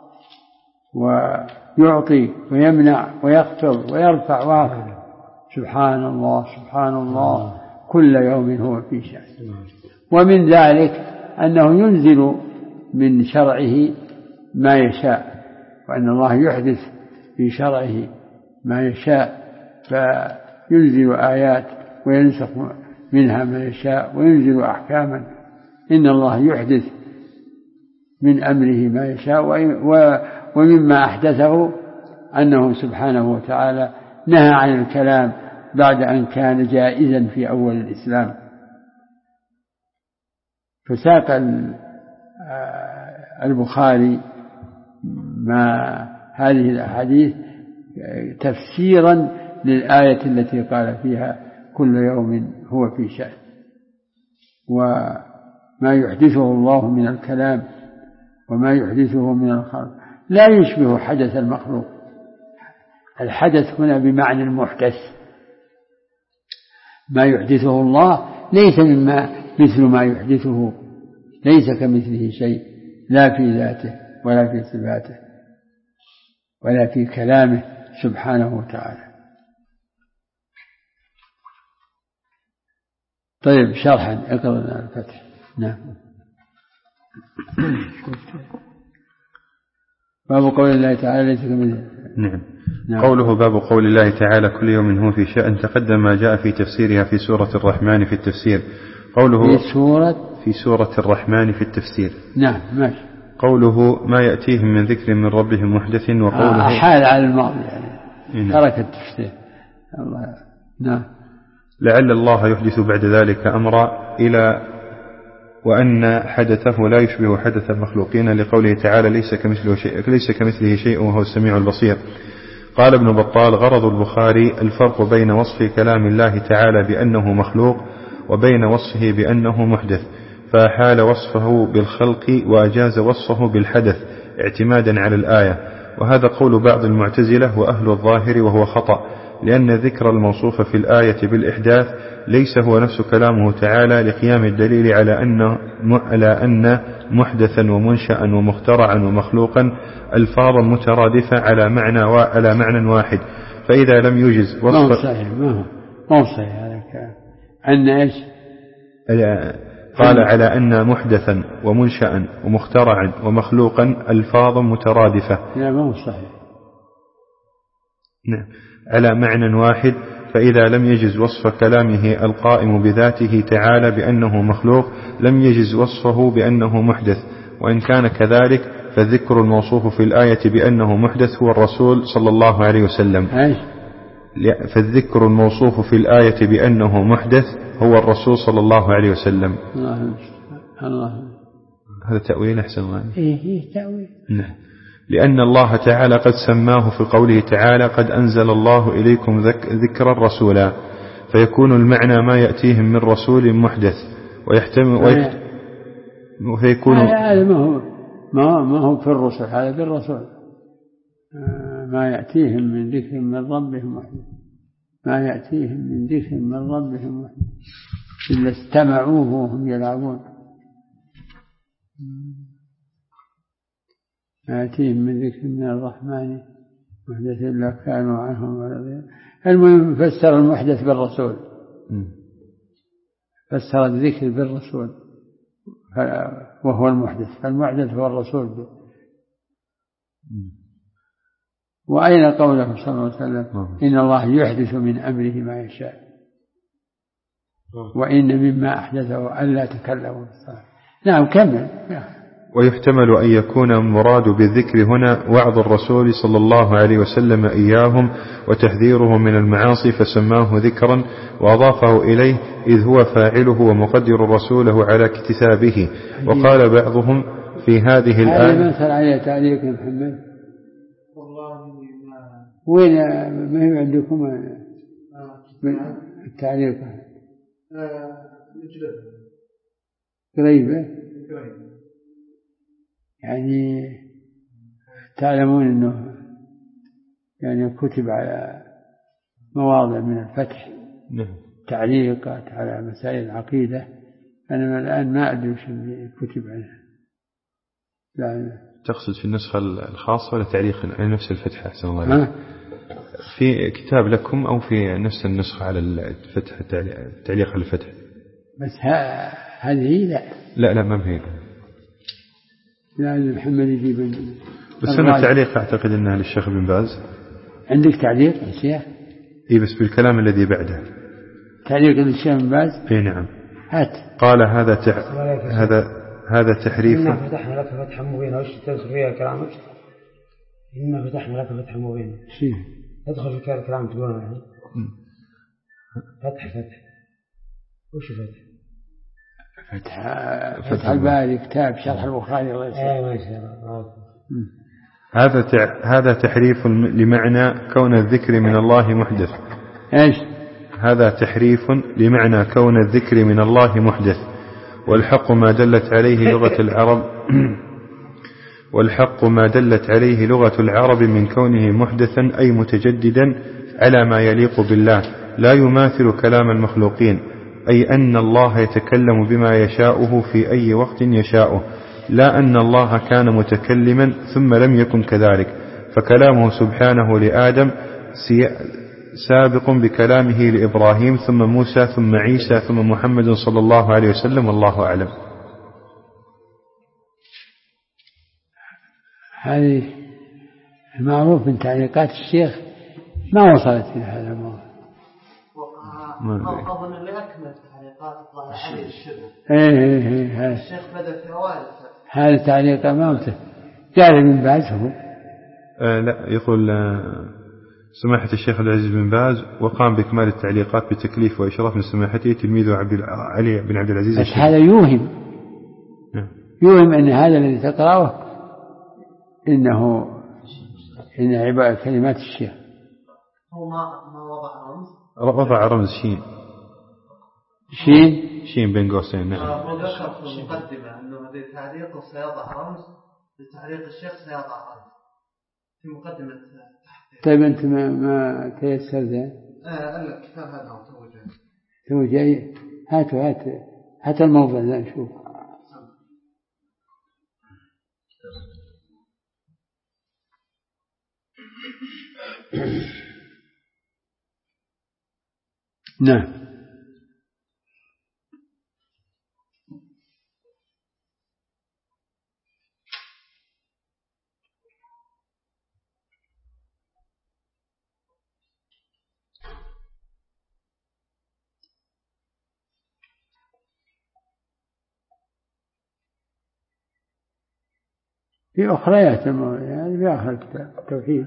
ويعطي ويمنع ويخفض ويرفع ويرفع. سبحان الله سبحان الله كل يوم هو في شأن. ومن ذلك أنه ينزل من شرعه ما يشاء وأن الله يحدث في شرعه ما يشاء فينزل آيات وينسخ منها ما يشاء وينزل أحكاما. إن الله يحدث من أمره ما يشاء. ومما أحدثه أنه سبحانه وتعالى نهى عن الكلام بعد أن كان جائزا في أول الإسلام. فساق البخاري ما هذه الأحاديث تفسيرا للآية التي قال فيها كل يوم هو في شأن. وما يحدثه الله من الكلام وما يحدثه من الخلق لا يشبه حدث المخلوق. الحدث هنا بمعنى المحدث. ما يحدثه الله ليس مما مثل ما يحدثه ليس كمثله شيء لا في ذاته ولا في صفاته ولا في كلامه سبحانه وتعالى. طيب شرحا اقرأ لنا الفتح. نعم. باب قول الله تعالى ليس كمثله. نعم. نعم. قوله باب قول الله تعالى كل يوم هو في شأن تقدم ما جاء في تفسيرها في سورة الرحمن في التفسير. قوله في سورة في سورة الرحمن في التفسير. نعم ماشي. قوله ما يأتيهم من ذكر من ربهم محدث وقوله حال على الماضي يعني ترك التفسير. الله. نعم. لعل الله يحدث بعد ذلك أمرا إلى وأن حدثه لا يشبه حدث المخلوقين لقوله تعالى ليس كمثله شيء ليس كمثله شيء وهو السميع البصير. قال ابن بطال غرض البخاري الفرق بين وصف كلام الله تعالى بأنه مخلوق وبين وصفه بأنه محدث، فحال وصفه بالخلق وأجاز وصفه بالحدث اعتمادا على الآية. وهذا قول بعض المعتزلة وأهل الظاهر وهو خطأ، لأن ذكر الموصوف في الآية بالإحداث ليس هو نفس كلامه تعالى لقيام الدليل على أن على أن محدثا ومنشأ ومخترعا ومخلوقا ألفاظا مترادفة على معنى على معنى واحد. فإذا لم يجز وصف ما هو صحيح ما هو ما هو صحيح هذا أن إيش قال على أن محدثا ومنشأ ومخترعا ومخلوقا ألفاظا مترادفة. لا ما هو صحيح. نعم على معنى واحد. فإذا لم يجز وصف كلامه القائم بذاته تعالى بأنه مخلوق لم يجز وصفه بأنه محدث. وإن كان كذلك فذكر الموصوف في الآية بأنه محدث هو الرسول صلى الله عليه وسلم. فالذكر الموصوف في الآية بأنه محدث هو الرسول صلى الله عليه وسلم. الله الله. هذا تأويل أحسن الله. إيه تأويل. نعم. لأن الله تعالى قد سماه في قوله تعالى قد أنزل الله إليكم ذكرا رسولا، فيكون المعنى ما يأتيهم من رسول محدث ويحتمل ويحت... ويكون هذا ما هو ما ما هو في الرسل هذا بالرسول ما يأتيهم من ذكر من ربهم محدث ما يأتيهم من ذكر من ربهم محدث إلا استمعوه وهم يلعبون ما يأتيهم من ذكر من الرحمن محدث إلا كانوا عنه معرضين. المهم فسر المحدث بالرسول فسر الذكر بالرسول وهو المحدث فالمحدث هو الرسول. وأين قوله صلى الله عليه وسلم إن الله يحدث من أمره ما يشاء وإن مما أحدثه ألا تكلموا بالصلاة. نعم كمل. ويحتمل أن يكون المراد بالذكر هنا وعظ الرسول صلى الله عليه وسلم إياهم وتحذيره من المعاصي فسماه ذكرا وأضافه إليه إذ هو فاعله ومقدر رسوله على اكتسابه. وقال بعضهم في هذه الآية هذا مثل عليه تعليق يا محمد والله وين ما هي عندكم التعليق قريبة يعني تعلمون أنه يعني كتب على مواضع من الفتح تعليقات على مسائل العقيدة. أنا الآن ما أدري وش اللي كتب عنها. لا تقصد في النسخة الخاصة ولا تعليق على نفس الفتحة أحسن الله عليك في كتاب لكم أو في نفس النسخة على الفتح تعليق على الفتح بس هذه لا لا لا ما هي لا محمد يجيب بس أنا التعليق أعتقد أنها للشيخ بن باز. عندك تعليق يا شيخ؟ إيه بس بالكلام الذي بعده تعليق للشيخ بن باز. إيه نعم هات. قال هذا تح... هذا هذا تحريف. إنا فتحنا لك فتحا مبينا وش تدخل فيها كلامك؟ إنا فتحنا لك فتحا مبينا شيء تدخل في الكلام تقول يعني فتح فتح وش فتح؟ فتح فتح الباري كتاب شرح البخاري الله يسلمك. هذا هذا تحريف لمعنى كون الذكر من الله محدث. ايش هذا تحريف لمعنى كون الذكر من الله محدث والحق ما دلت عليه لغة العرب والحق ما دلت عليه لغة العرب من كونه محدثا أي متجددا على ما يليق بالله لا يماثل كلام المخلوقين أي أن الله يتكلم بما يشاؤه في أي وقت يشاؤه لا أن الله كان متكلما ثم لم يكن كذلك فكلامه سبحانه لآدم سابق بكلامه لإبراهيم ثم موسى ثم عيسى ثم محمد صلى الله عليه وسلم والله أعلم. هذه المعروف من تعليقات الشيخ ما وصلت إلى هذا الموضوع. أظن اللي أكمل تعليقات الله عليه الشبه. إيه إيه إيه الشيخ بدأ في أوائل هذا تعليق أمامته قال ابن باز هو. آه لا يقول آه سماحة الشيخ عبد العزيز بن باز وقام بإكمال التعليقات بتكليف وإشراف من سماحته تلميذه عبد علي بن عبد العزيز. بس هذا يوهم نعم. يوهم أن هذا الذي تقرأه إنه إن عبارة كلمات الشيخ. هو ما ما وضع رمز. وضع رمز شين. شين. شين بين قوسين. نعم. هو ذكر في المقدمة إنه هذا تعليق سيضع رمز لتعليق الشيخ سيضع رمز في مقدمة. طيب أنت ما ما تيسر ذا؟ آه لا كتاب هذا هو توجه. توجه هاتوا هات هات الموضوع ذا نشوف. نعم. في أخريات يعني في آخر الكتاب التوحيد.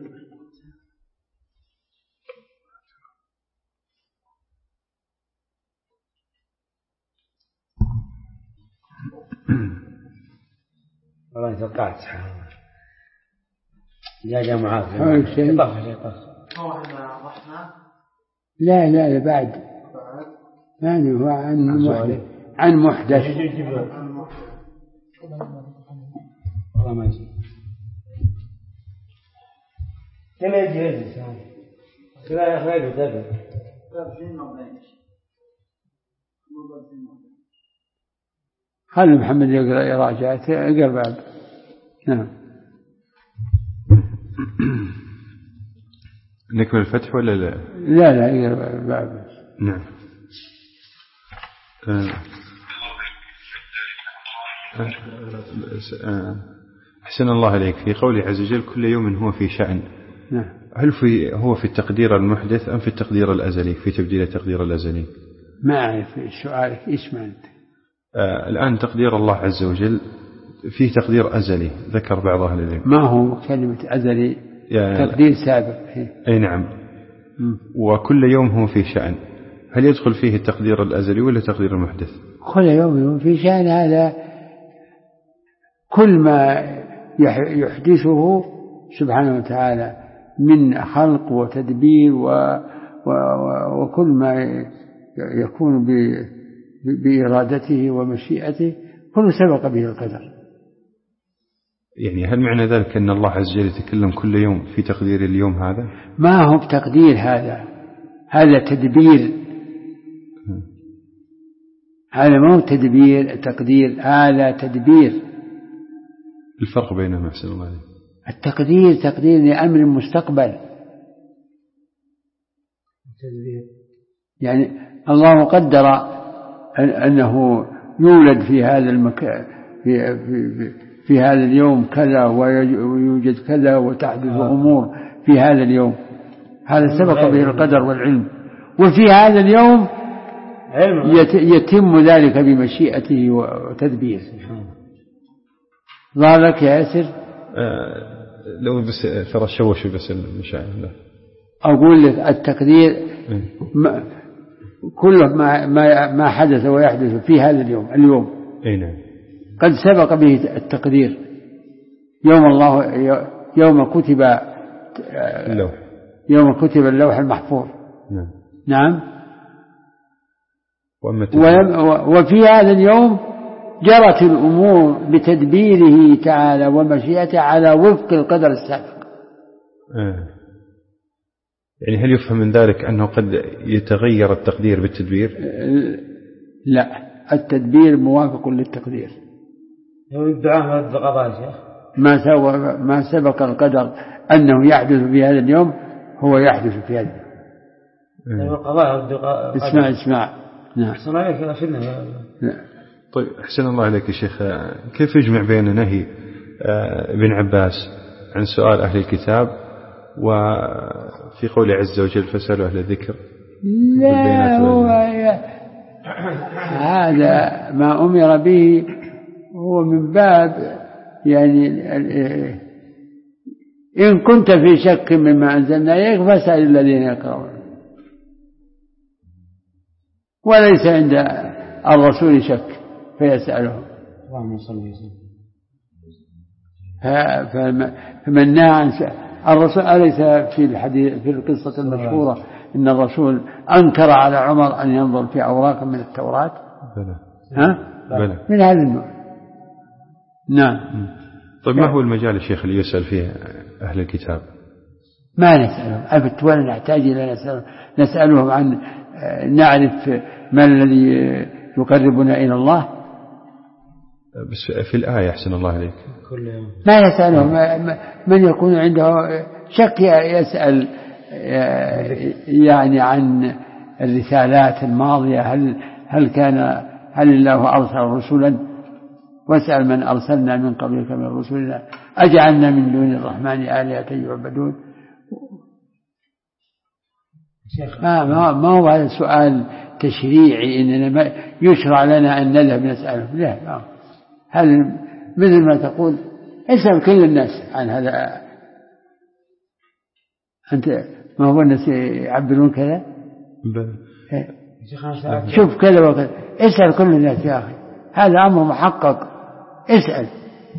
والله توقعت سبحان الله جاء جاء معاذ حول شيء هو عن الرحمن لا لا لا بعد يعني هو عن محدث عن محدث والله ما يجي كما يجي يجلس كما يخرج وتابع خلي محمد يقرأ يراجع يقرأ بعد. نعم. نكمل الفتح ولا لا؟ لا لا يقرأ بعد. نعم. أحسن الله عليك. في قوله عز وجل كل يوم هو في شأن. نعم. هل في هو في التقدير المحدث أم في التقدير الأزلي، في تبديل التقدير الأزلي؟ ما أعرف سؤالك إيش معنى؟ آه الآن تقدير الله عز وجل فيه تقدير أزلي ذكر بعض أهل العلم. ما هو كلمة أزلي؟ يعني تقدير سابق. أي نعم. م. وكل يوم هو في شأن، هل يدخل فيه التقدير الأزلي ولا تقدير المحدث؟ كل يوم هو في شأن، هذا كل ما يحدثه سبحانه وتعالى من خلق وتدبير و و وكل ما يكون بإرادته ومشيئته كل سبق به القدر. يعني هل معنى ذلك أن الله عز وجل يتكلم كل يوم في تقدير اليوم هذا؟ ما هو بتقدير، هذا هذا تدبير. هذا ما هو تدبير تقدير، هذا تدبير. الفرق بينهما أحسن الله عليك. التقدير تقدير لأمر مستقبل، يعني الله قدر أنه يولد في هذا المكان في, في, في هذا اليوم كذا ويوجد كذا وتحدث أمور في هذا اليوم، هذا سبق به القدر والعلم. وفي هذا اليوم يتم ذلك بمشيئته وتدبيره. ظهر لك يا ياسر؟ آه لو بس ترى شوشوا بس المشاهد. أقول لك التقدير ما كل ما ما ما حدث ويحدث في هذا اليوم اليوم أي نعم قد سبق به التقدير. يوم الله يوم كتب اللوح يوم كتب اللوح المحفوظ. نعم نعم. وأما وفي هذا اليوم جرت الأمور بتدبيره تعالى ومشيئته على وفق القدر السابق. آه. يعني هل يفهم من ذلك أنه قد يتغير التقدير بالتدبير؟ لا، التدبير موافق للتقدير. الدعاء القضاء شيخ ما سوى ما سبق القدر أنه يحدث في هذا اليوم هو يحدث في هذا اليوم. القضاء اسمع اسمع. نعم. أحسن عليك يا أخي. طيب أحسن الله عليك يا شيخ، كيف يجمع بين نهي ابن عباس عن سؤال أهل الكتاب وفي قول عز وجل فاسألوا أهل الذكر؟ لا هو هذا ما أمر به هو من باب يعني إن كنت في شك مما أنزلنا إليك فاسأل الذين يقرؤون، وليس عند الرسول شك فيسألهم. اللهم صل وسلم. فمن نهى عن الرسول أليس في الحديث في القصة المشهورة إن الرسول أنكر على عمر أن ينظر في أوراق من التوراة؟ بلى. ها؟ بلى. من هذا النوع. نعم. طيب ما هو المجال الشيخ اللي يسأل فيه أهل الكتاب؟ ما نسألهم أبد ولا نحتاج إلى نسألهم. نسألهم عن نعرف ما الذي يقربنا إلى الله. بس في الآية أحسن الله عليك ما يسألهم. من يكون عنده شك يسأل يعني عن الرسالات الماضية، هل هل كان هل الله أرسل رسلا، واسأل من أرسلنا من قبلك من رسلنا أجعلنا من دون الرحمن آلهة يعبدون. ما ما ما هو هذا سؤال تشريعي إننا ما يشرع لنا أن نذهب نسألهم. لا، هل مثل ما تقول اسأل كل الناس عن هذا. أنت ما هو الناس يعبرون كذا؟ شوف كذا وكذا، اسأل كل الناس يا أخي، هذا أمر محقق. اسأل.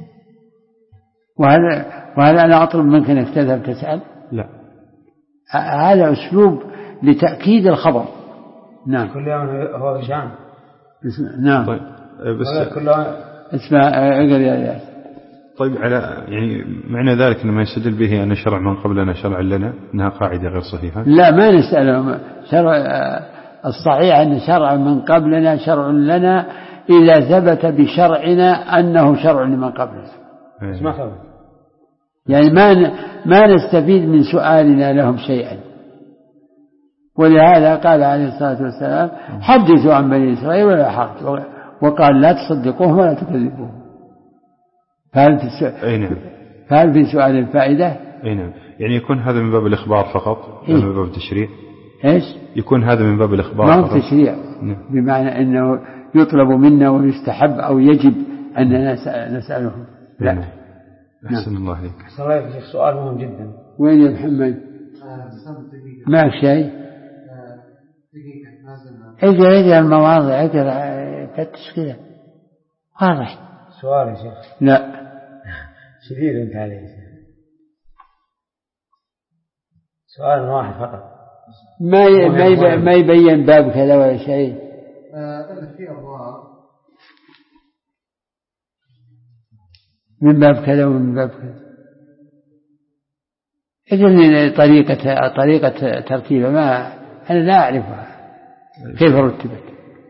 وهذا وهذا أنا أطلب منك أنك تذهب تسأل؟ لا، هذا أسلوب لتأكيد الخبر. نعم. كل يوم هو شان. نعم. طيب بس اسمع اقرأ يا ياسر. طيب على يعني معنى ذلك لما يستدل به أن شرع من قبلنا شرع لنا أنها قاعدة غير صحيحة؟ لا، ما نسأله. شرع الصحيح أن شرع من قبلنا شرع لنا إذا ثبت بشرعنا أنه شرع لمن قبلنا. أيه. يعني ما ما نستفيد من سؤالنا لهم شيئا. ولهذا قال عليه الصلاة والسلام حدثوا عن بني إسرائيل ولا حرج، وقال لا تصدقوهم ولا تكذبوهم. فهل في السؤال فهل في سؤال الفائدة؟ أي نعم. يعني يكون هذا من باب الإخبار فقط، إيه؟ من باب التشريع. إيش؟ يكون هذا من باب الإخبار ما فقط. هو تشريع. نعم. بمعنى أنه يطلب منا ويستحب أو يجب أن نسألهم. لا. نعم. أحسن الله عليك. أحسن الله عليك. سؤال مهم جدا. وين يا محمد؟ معك شيء؟ اجل اجل المواضع، اجل فتش كذا واضح. سؤال يا شيخ. لا شديد انت عليه. سؤال واحد فقط. ما ي... ما, يب... ما يبين باب كذا ولا شيء. آه في أبواب من باب كذا ومن باب كذا. اجل طريقة طريقة ترتيبها ما أنا لا أعرفها كيف رتبت.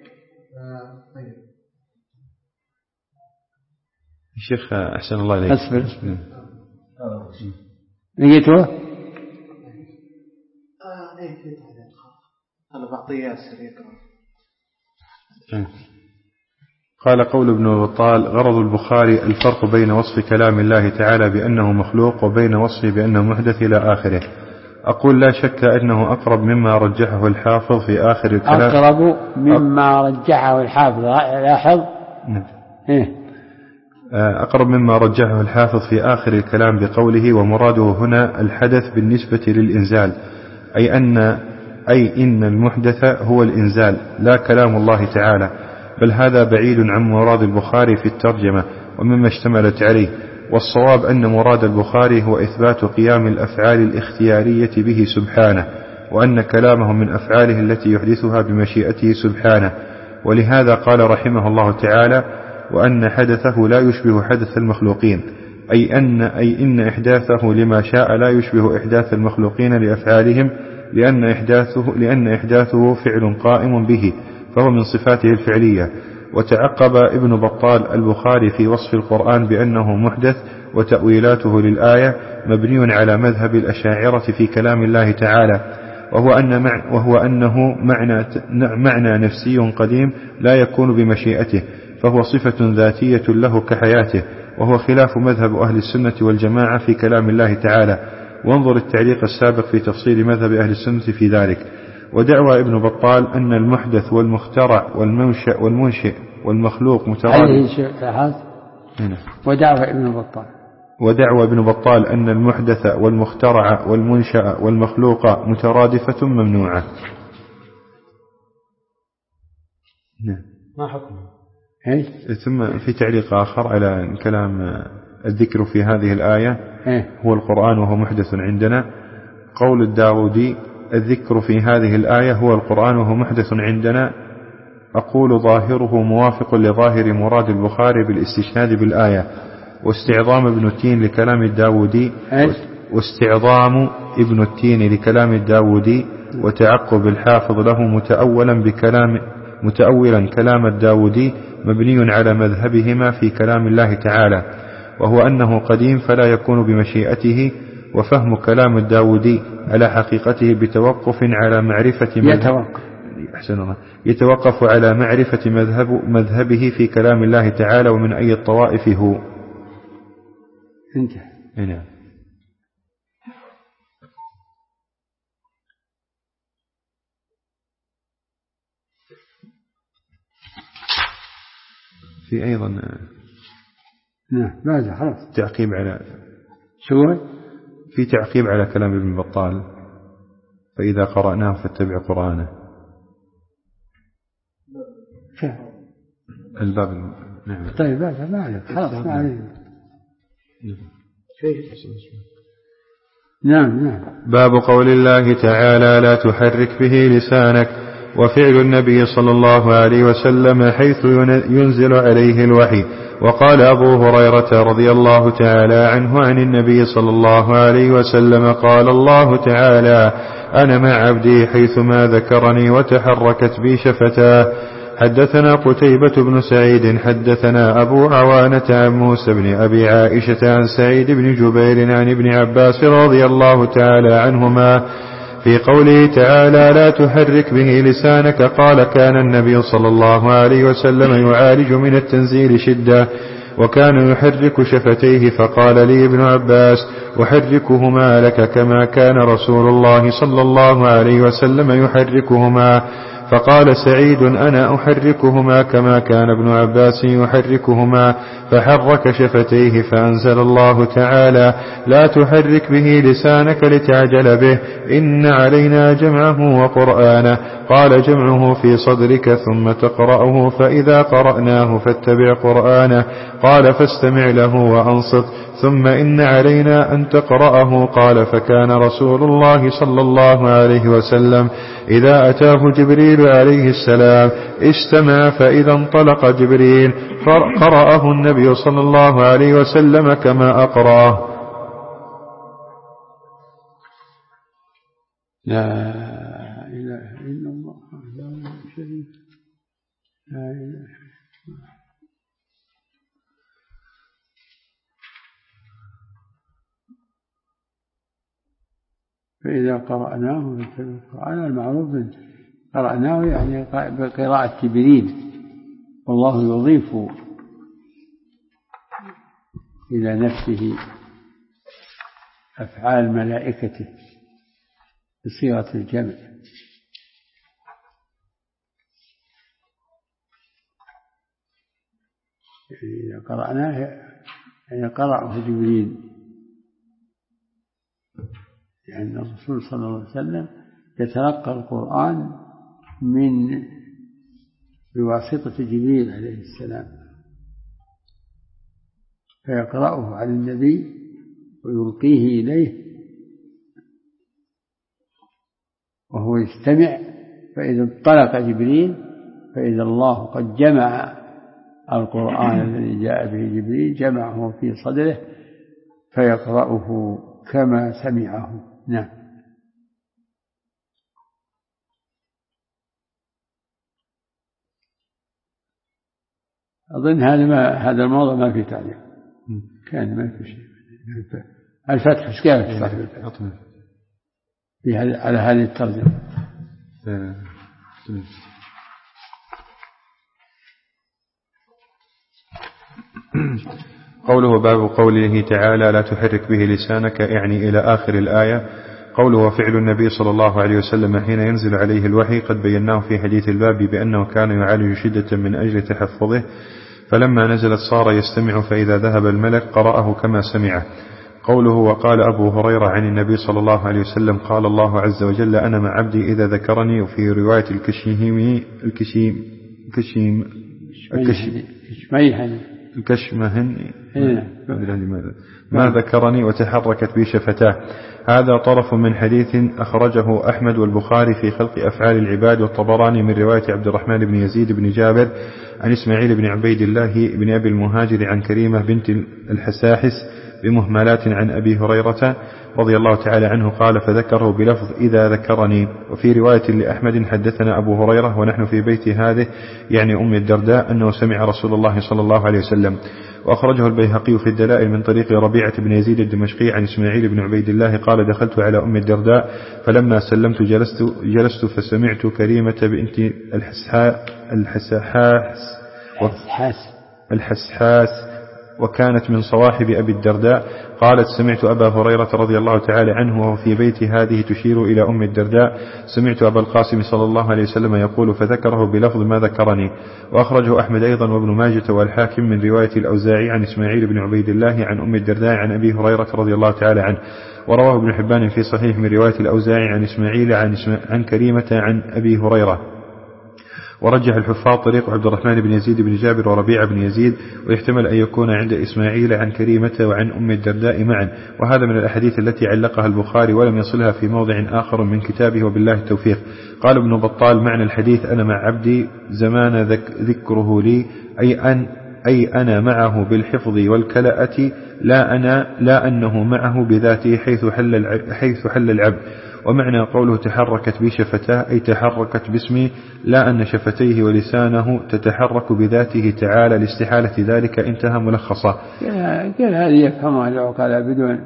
الشيخ أحسن الله عليك. أصبر. لقيته؟ آه إيه في تعليق. أنا بعطيه ياسر يقرأ. قال قول ابن بطال غرض البخاري الفرق بين وصف كلام الله تعالى بأنه مخلوق وبين وصفه بأنه محدث إلى آخره. أقول لا شك أنه أقرب مما رجحه الحافظ في آخر الكلام. أقرب مما رجحه الحافظ. لاحظ. إيه؟ أقرب مما رجحه الحافظ في آخر الكلام بقوله ومراده هنا الحدث بالنسبة للإنزال، أي أن أي إن المحدث هو الإنزال لا كلام الله تعالى، بل هذا بعيد عن مراد البخاري في الترجمة ومما اشتملت عليه. والصواب أن مراد البخاري هو إثبات قيام الأفعال الاختيارية به سبحانه، وأن كلامه من أفعاله التي يحدثها بمشيئته سبحانه. ولهذا قال رحمه الله تعالى وأن حدثه لا يشبه حدث المخلوقين، أي أن أي إن إحداثه لما شاء لا يشبه إحداث المخلوقين لأفعالهم، لأن إحداثه لأن إحداثه فعل قائم به فهو من صفاته الفعلية. وتعقب ابن بطال البخاري في وصف القرآن بأنه محدث وتأويلاته للآية مبني على مذهب الأشاعرة في كلام الله تعالى، وهو أن مع وهو أنه معنى معنى نفسي قديم لا يكون بمشيئته، فهو صفة ذاتية له كحياته، وهو خلاف مذهب أهل السنة والجماعة في كلام الله تعالى. وانظر التعليق السابق في تفصيل مذهب أهل السنة في ذلك. ودعوى ابن بطال أن المحدث والمخترع والمنشأ والمنشئ والمخلوق مترادف. ودعوى ابن بطال ودعوى ابن بطال أن المحدث والمخترع والمنشأ والمخلوق مترادفة ممنوعة. ما حكمه؟ ثم في تعليق آخر على كلام الذكر في هذه الآية هو القرآن وهو محدث عندنا. قول الداودي الذكر في هذه الآية هو القرآن وهو محدث عندنا، أقول ظاهره موافق لظاهر مراد البخاري بالاستشهاد بالآية. واستعظام ابن التين لكلام الداودي واستعظام ابن التين لكلام الداودي وتعقب الحافظ له متأولا بكلام متأولا كلام الداودي مبني على مذهبهما في كلام الله تعالى، وهو أنه قديم فلا يكون بمشيئته. وفهم كلام الداودي على حقيقته بتوقف على معرفة يتوقف. أحسن يتوقف على معرفة مذهب مذهبه في كلام الله تعالى ومن أي الطوائف هو. انتهى. نعم. في أيضا نعم ماذا خلاص تعقيب على شو في تعقيب على كلام ابن بطال فإذا قرأناه فاتبع قرآنه. الباب نعم. طيب هذا ما عليك خلاص ما عليك. نعم نعم. باب قول الله تعالى لا تحرك به لسانك وفعل النبي صلى الله عليه وسلم حيث ينزل عليه الوحي. وقال أبو هريرة رضي الله تعالى عنه عن النبي صلى الله عليه وسلم قال الله تعالى: أنا مع عبدي حيثما ذكرني وتحركت بي شفتاه. حدثنا قتيبة بن سعيد حدثنا أبو عوانة عن موسى بن أبي عائشة عن سعيد بن جبير عن ابن عباس رضي الله تعالى عنهما في قوله تعالى: لا تحرك به لسانك. قال: كان النبي صلى الله عليه وسلم يعالج من التنزيل شدة وكان يحرك شفتيه، فقال لي ابن عباس: أحركهما لك كما كان رسول الله صلى الله عليه وسلم يحركهما. فقال سعيد: أنا أحركهما كما كان ابن عباس يحركهما. فحرك شفتيه فأنزل الله تعالى: لا تحرك به لسانك لتعجل به، إن علينا جمعه وقرآنه. قال: جمعه في صدرك ثم تقرأه، فإذا قرأناه فاتبع قرآنه. قال: فاستمع له وأنصت، ثم إن علينا أن تقرأه. قال: فكان رسول الله صلى الله عليه وسلم إذا أتاه جبريل عليه السلام استمع، فإذا انطلق جبريل فقرأه النبي صلى الله عليه وسلم كما أقرأه. لا إله إلا الله لا شريك لا إله. فإذا قرأناه القرآن المعروف قرأناه يعني بقراءة جبريل، والله يضيف إلى نفسه أفعال ملائكته بصيغة الجمع. يعني إذا قرأناه يعني قرأه جبريل، لأن يعني الرسول صلى الله عليه وسلم يتلقى القرآن من بواسطة جبريل عليه السلام، فيقرأه على النبي ويلقيه إليه وهو يستمع، فإذا انطلق جبريل فإذا الله قد جمع القرآن الذي جاء به جبريل، جمعه في صدره فيقرأه كما سمعه. نعم. أظن هذا ما هذا الموضوع ما في تعليق، كان ما في شيء. الفتح ايش قال صاحب الفتح في هذا على هذه الترجمة؟ قوله باب قوله تعالى: لا تحرك به لسانك، يعني إلى آخر الآية. قوله: وفعل النبي صلى الله عليه وسلم حين ينزل عليه الوحي قد بيناه في حديث الباب بأنه كان يعالج شدة من أجل تحفظه، فلما نزلت صار يستمع، فإذا ذهب الملك قرأه كما سمعه. قوله: وقال أبو هريرة عن النبي صلى الله عليه وسلم قال الله عز وجل: أنا مع عبدي إذا ذكرني. وفي رواية الكشيمي الكشيم الكشيم الكشيم الكشمهن ما ذكرني وتحركت بي شفتاه. هذا طرف من حديث أخرجه أحمد والبخاري في خلق أفعال العباد، والطبراني من رواية عبد الرحمن بن يزيد بن جابر عن إسماعيل بن عبيد الله بن أبي المهاجر عن كريمة بنت الحساحس بمهملات عن أبي هريرة رضي الله تعالى عنه قال: فذكره بلفظ إذا ذكرني. وفي رواية لأحمد حدثنا أبو هريرة ونحن في بيت هذه، يعني أم الدرداء، أنه سمع رسول الله صلى الله عليه وسلم. وأخرجه البيهقي في الدلائل من طريق ربيعة بن يزيد الدمشقي عن إسماعيل بن عبيد الله قال: دخلت على أم الدرداء فلما سلمت جلست, جلست فسمعت كريمة بنت الحسحاس الحسحاس الحسحاس وكانت من صواحب أبي الدرداء قالت: سمعت أبا هريرة رضي الله تعالى عنه وهو في بيت هذه تشير إلى أم الدرداء: سمعت أبا القاسم صلى الله عليه وسلم يقول، فذكره بلفظ ما ذكرني. وأخرجه أحمد أيضا وابن ماجة والحاكم من رواية الأوزاعي عن إسماعيل بن عبيد الله عن أم الدرداء عن أبي هريرة رضي الله تعالى عنه. ورواه ابن حبان في صحيح من رواية الأوزاعي عن إسماعيل عن, عن كريمة عن أبي هريرة. ورجح الحفاظ طريق عبد الرحمن بن يزيد بن جابر وربيع بن يزيد، ويحتمل أن يكون عند إسماعيل عن كريمة وعن أم الدرداء معا، وهذا من الأحاديث التي علقها البخاري ولم يصلها في موضع آخر من كتابه، وبالله التوفيق. قال ابن بطال: معنى الحديث أنا مع عبدي زمان ذكره لي، أي أن أي أنا معه بالحفظ والكلاءة، لا أنا لا أنه معه بذاته حيث حل حيث حل العبد. ومعنى قوله تحركت بي شفتاه أي تحركت باسمي، لا أن شفتيه ولسانه تتحرك بذاته تعالى لاستحالة ذلك. انتهى ملخصا. قال هذه يفهمها العقلاء بدون.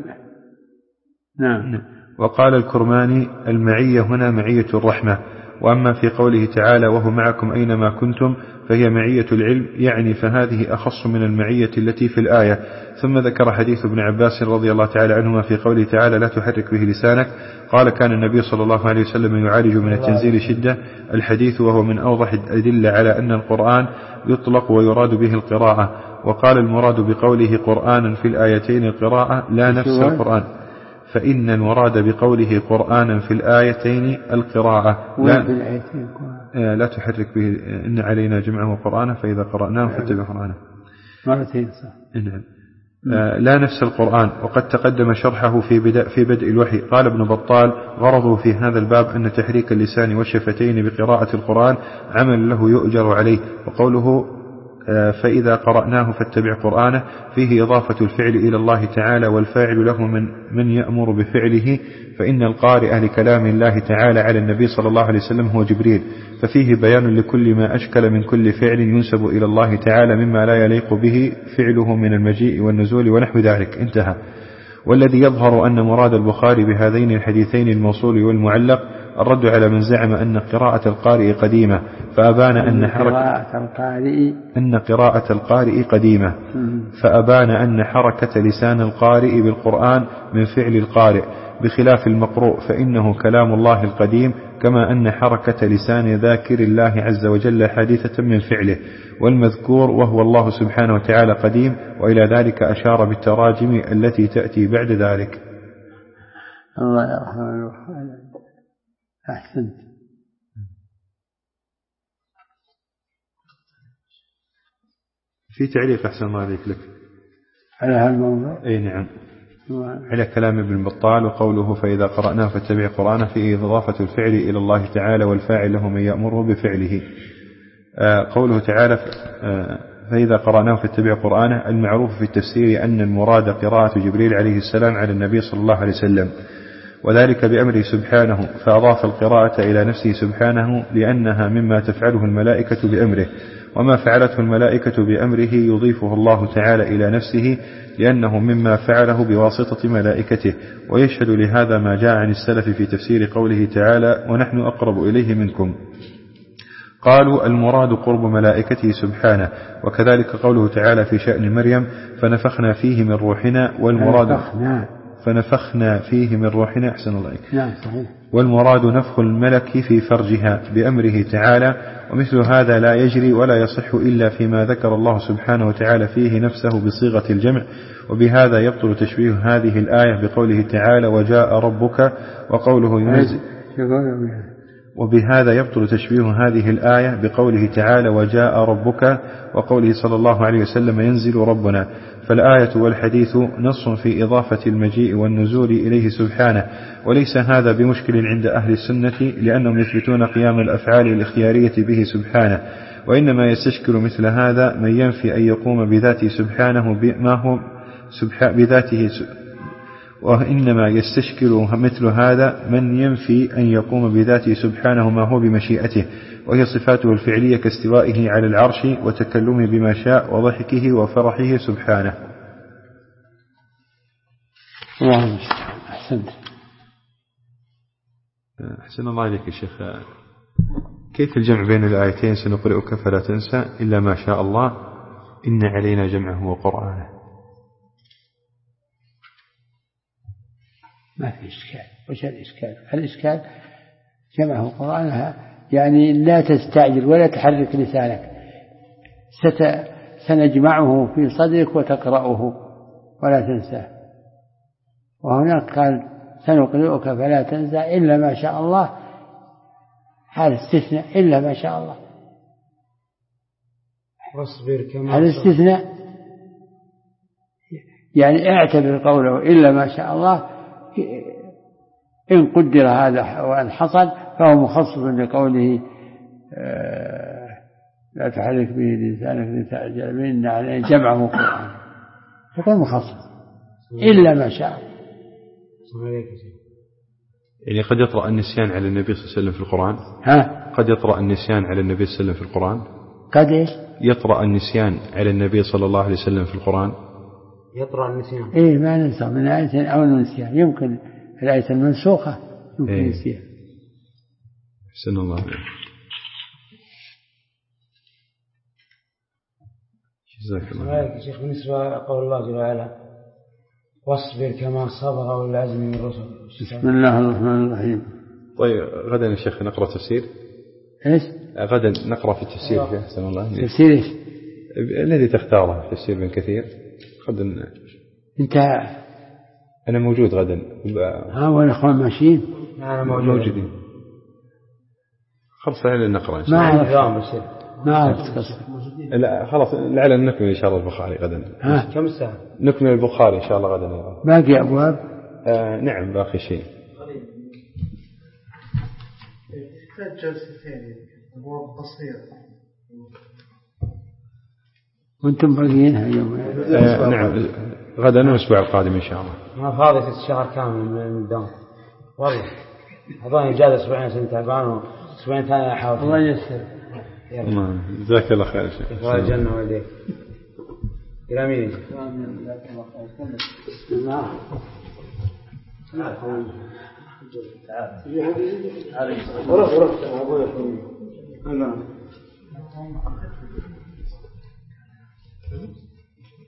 نعم. وقال الكرماني: المعية هنا معية الرحمة. وأما في قوله تعالى وهو معكم أينما كنتم فهي معية العلم، يعني فهذه أخص من المعية التي في الآية. ثم ذكر حديث ابن عباس رضي الله تعالى عنهما في قوله تعالى لا تحرك به لسانك، قال كان النبي صلى الله عليه وسلم يعالج من التنزيل شدة الحديث، وهو من أوضح الأدلة على أن القرآن يطلق ويراد به القراءة. وقال المراد بقوله قرآنا في الآيتين القراءة لا نفس القرآن، فإن المراد بقوله قرآنا في الآيتين القراءة لا, لا تحرك به إن علينا جمعه قرآنا فإذا قرأناه فاتبع قرآنه مرتين صح. لا نفس القرآن. وقد تقدم شرحه في بدء, في بدء الوحي. قال ابن بطال: غرضه في هذا الباب أن تحريك اللسان والشفتين بقراءة القرآن عمل له يؤجر عليه. وقوله فإذا قرأناه فاتبع قرآنه فيه إضافة الفعل إلى الله تعالى، والفاعل له من, من يأمر بفعله، فإن القارئ لكلام الله تعالى على النبي صلى الله عليه وسلم هو جبريل، ففيه بيان لكل ما أشكل من كل فعل ينسب إلى الله تعالى مما لا يليق به فعله من المجيء والنزول ونحو ذلك. انتهى. والذي يظهر أن مراد البخاري بهذين الحديثين الموصول والمعلق الرد على من زعم أن قراءة القارئ قديمة، فأبان أن حركة القارئ أن قراءة القارئ قديمة فأبان أن حركة لسان القارئ بالقرآن من فعل القارئ، بخلاف المقروء فإنه كلام الله القديم، كما أن حركة لسان ذاكر الله عز وجل حادثة من فعله، والمذكور وهو الله سبحانه وتعالى قديم، وإلى ذلك أشار بالتراجم التي تأتي بعد ذلك. الله يرحمه. أحسنت. في تعليق أحسن الله عليك لك على هالموضوع؟ أي نعم، على كلام ابن بطال وقوله فإذا قرأناه فاتبع قرآنه في إضافة الفعل إلى الله تعالى، والفاعل له من يأمره بفعله. آه قوله تعالى آه فإذا قرأناه فاتبع قرآنه، المعروف في التفسير أن المراد قراءة جبريل عليه السلام على النبي صلى الله عليه وسلم، وذلك بأمره سبحانه، فأضاف القراءة إلى نفسه سبحانه لأنها مما تفعله الملائكة بأمره، وما فعلته الملائكة بأمره يضيفه الله تعالى إلى نفسه لأنه مما فعله بواسطة ملائكته. ويشهد لهذا ما جاء عن السلف في تفسير قوله تعالى ونحن أقرب إليه منكم، قالوا المراد قرب ملائكته سبحانه. وكذلك قوله تعالى في شأن مريم فنفخنا فيه من روحنا، والمراد فنفخنا فيه من روحنا أحسن الله نعم صحيح. والمراد نفخ الملك في فرجها بأمره تعالى، ومثل هذا لا يجري ولا يصح إلا فيما ذكر الله سبحانه وتعالى فيه نفسه بصيغة الجمع، وبهذا يبطل تشبيه هذه الآية بقوله تعالى وجاء ربك، وقوله ينزل وبهذا يبطل تشبيه هذه الآية بقوله تعالى وجاء ربك، وقوله صلى الله عليه وسلم ينزل ربنا. فالآية والحديث نص في إضافة المجيء والنزول إليه سبحانه، وليس هذا بمشكل عند أهل السنة لأنهم يثبتون قيام الأفعال الاختيارية به سبحانه، وإنما يستشكل مثل هذا من ينفي أن يقوم بذاته سبحانه بما هو بذاته وإنما يستشكل مثل هذا من ينفي أن يقوم بذاته سبحانه ما هو بمشيئته، وهي صفاته الفعلية كاستوائه على العرش وتكلمه بما شاء وضحكه وفرحه سبحانه. اللهم أحسنت. أحسن الله عليك يا شيخ. كيف الجمع بين الآيتين سنقرئك فلا تنسى إلا ما شاء الله إن علينا جمعه وقرآنه؟ ما في إشكال. وش الإشكال؟ الإشكال جمعه قرآنها، يعني لا تستعجل ولا تحرك لسانك، ست... سنجمعه في صدرك وتقرأه ولا تنساه. وهناك قال سنقرئك فلا تنسى إلا ما شاء الله، هذا استثناء إلا ما شاء الله، واصبر كما هذا استثناء، يعني اعتبر قوله إلا ما شاء الله، إن قدر هذا وأن حصل فهو مخصص لقوله لا تحرك به لسانك لتعجل به إن عليه جمعه قرآن، فكون مخصص إلا ما شاء. يعني قد يطرأ النسيان على النبي صلى الله عليه وسلم في القرآن. ها؟ قد يطرأ النسيان على النبي صلى الله عليه وسلم في القرآن. قد إيش؟ يطرأ النسيان على النبي صلى الله عليه وسلم في القرآن. يطرأ النسيان. إيه ما ننسى من آية أو ننسيها، يمكن الآية المنسوخة يمكن إيه. ننسيها. حسن الله عليك. جزاك الله خير. شيخ بالنسبة قول الله جل وعلا واصبر كما صبر أولو العزم من الرسل. بسم الله الرحمن الرحيم. طيب غدا يا شيخ نقرأ تفسير. إيش؟ غدا نقرأ في التفسير يا حسن الله. تفسير إيش؟ الذي تختاره تفسير ابن كثير. غدا. أنت. أنا موجود غدا. ها والإخوان ماشيين. أنا موجود. موجودين. خلص علينا نقرأ إن شاء الله. ما أعرف. ما أعرف تقصر. لا خلاص لعل نكمل إن شاء الله البخاري غدا. ها. كم الساعة؟ نكمل البخاري إن شاء الله غدا. باقي أبواب. آه نعم باقي شيء. يحتاج جلستين أبواب قصيرة. وأنتم باقيينها يوم. آه نعم غدا الأسبوع القادم إن شاء الله. ما فاضي ست شهر كامل من الدوام والله. أظن إجازة أسبوعين سنة تعبان وأسبوعين ثانية أحاول. الله ييسر. جزاك الله خير شيخ. الله الجنة والديك. إلى مين؟ نعم.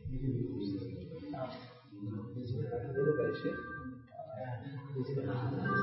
تعال.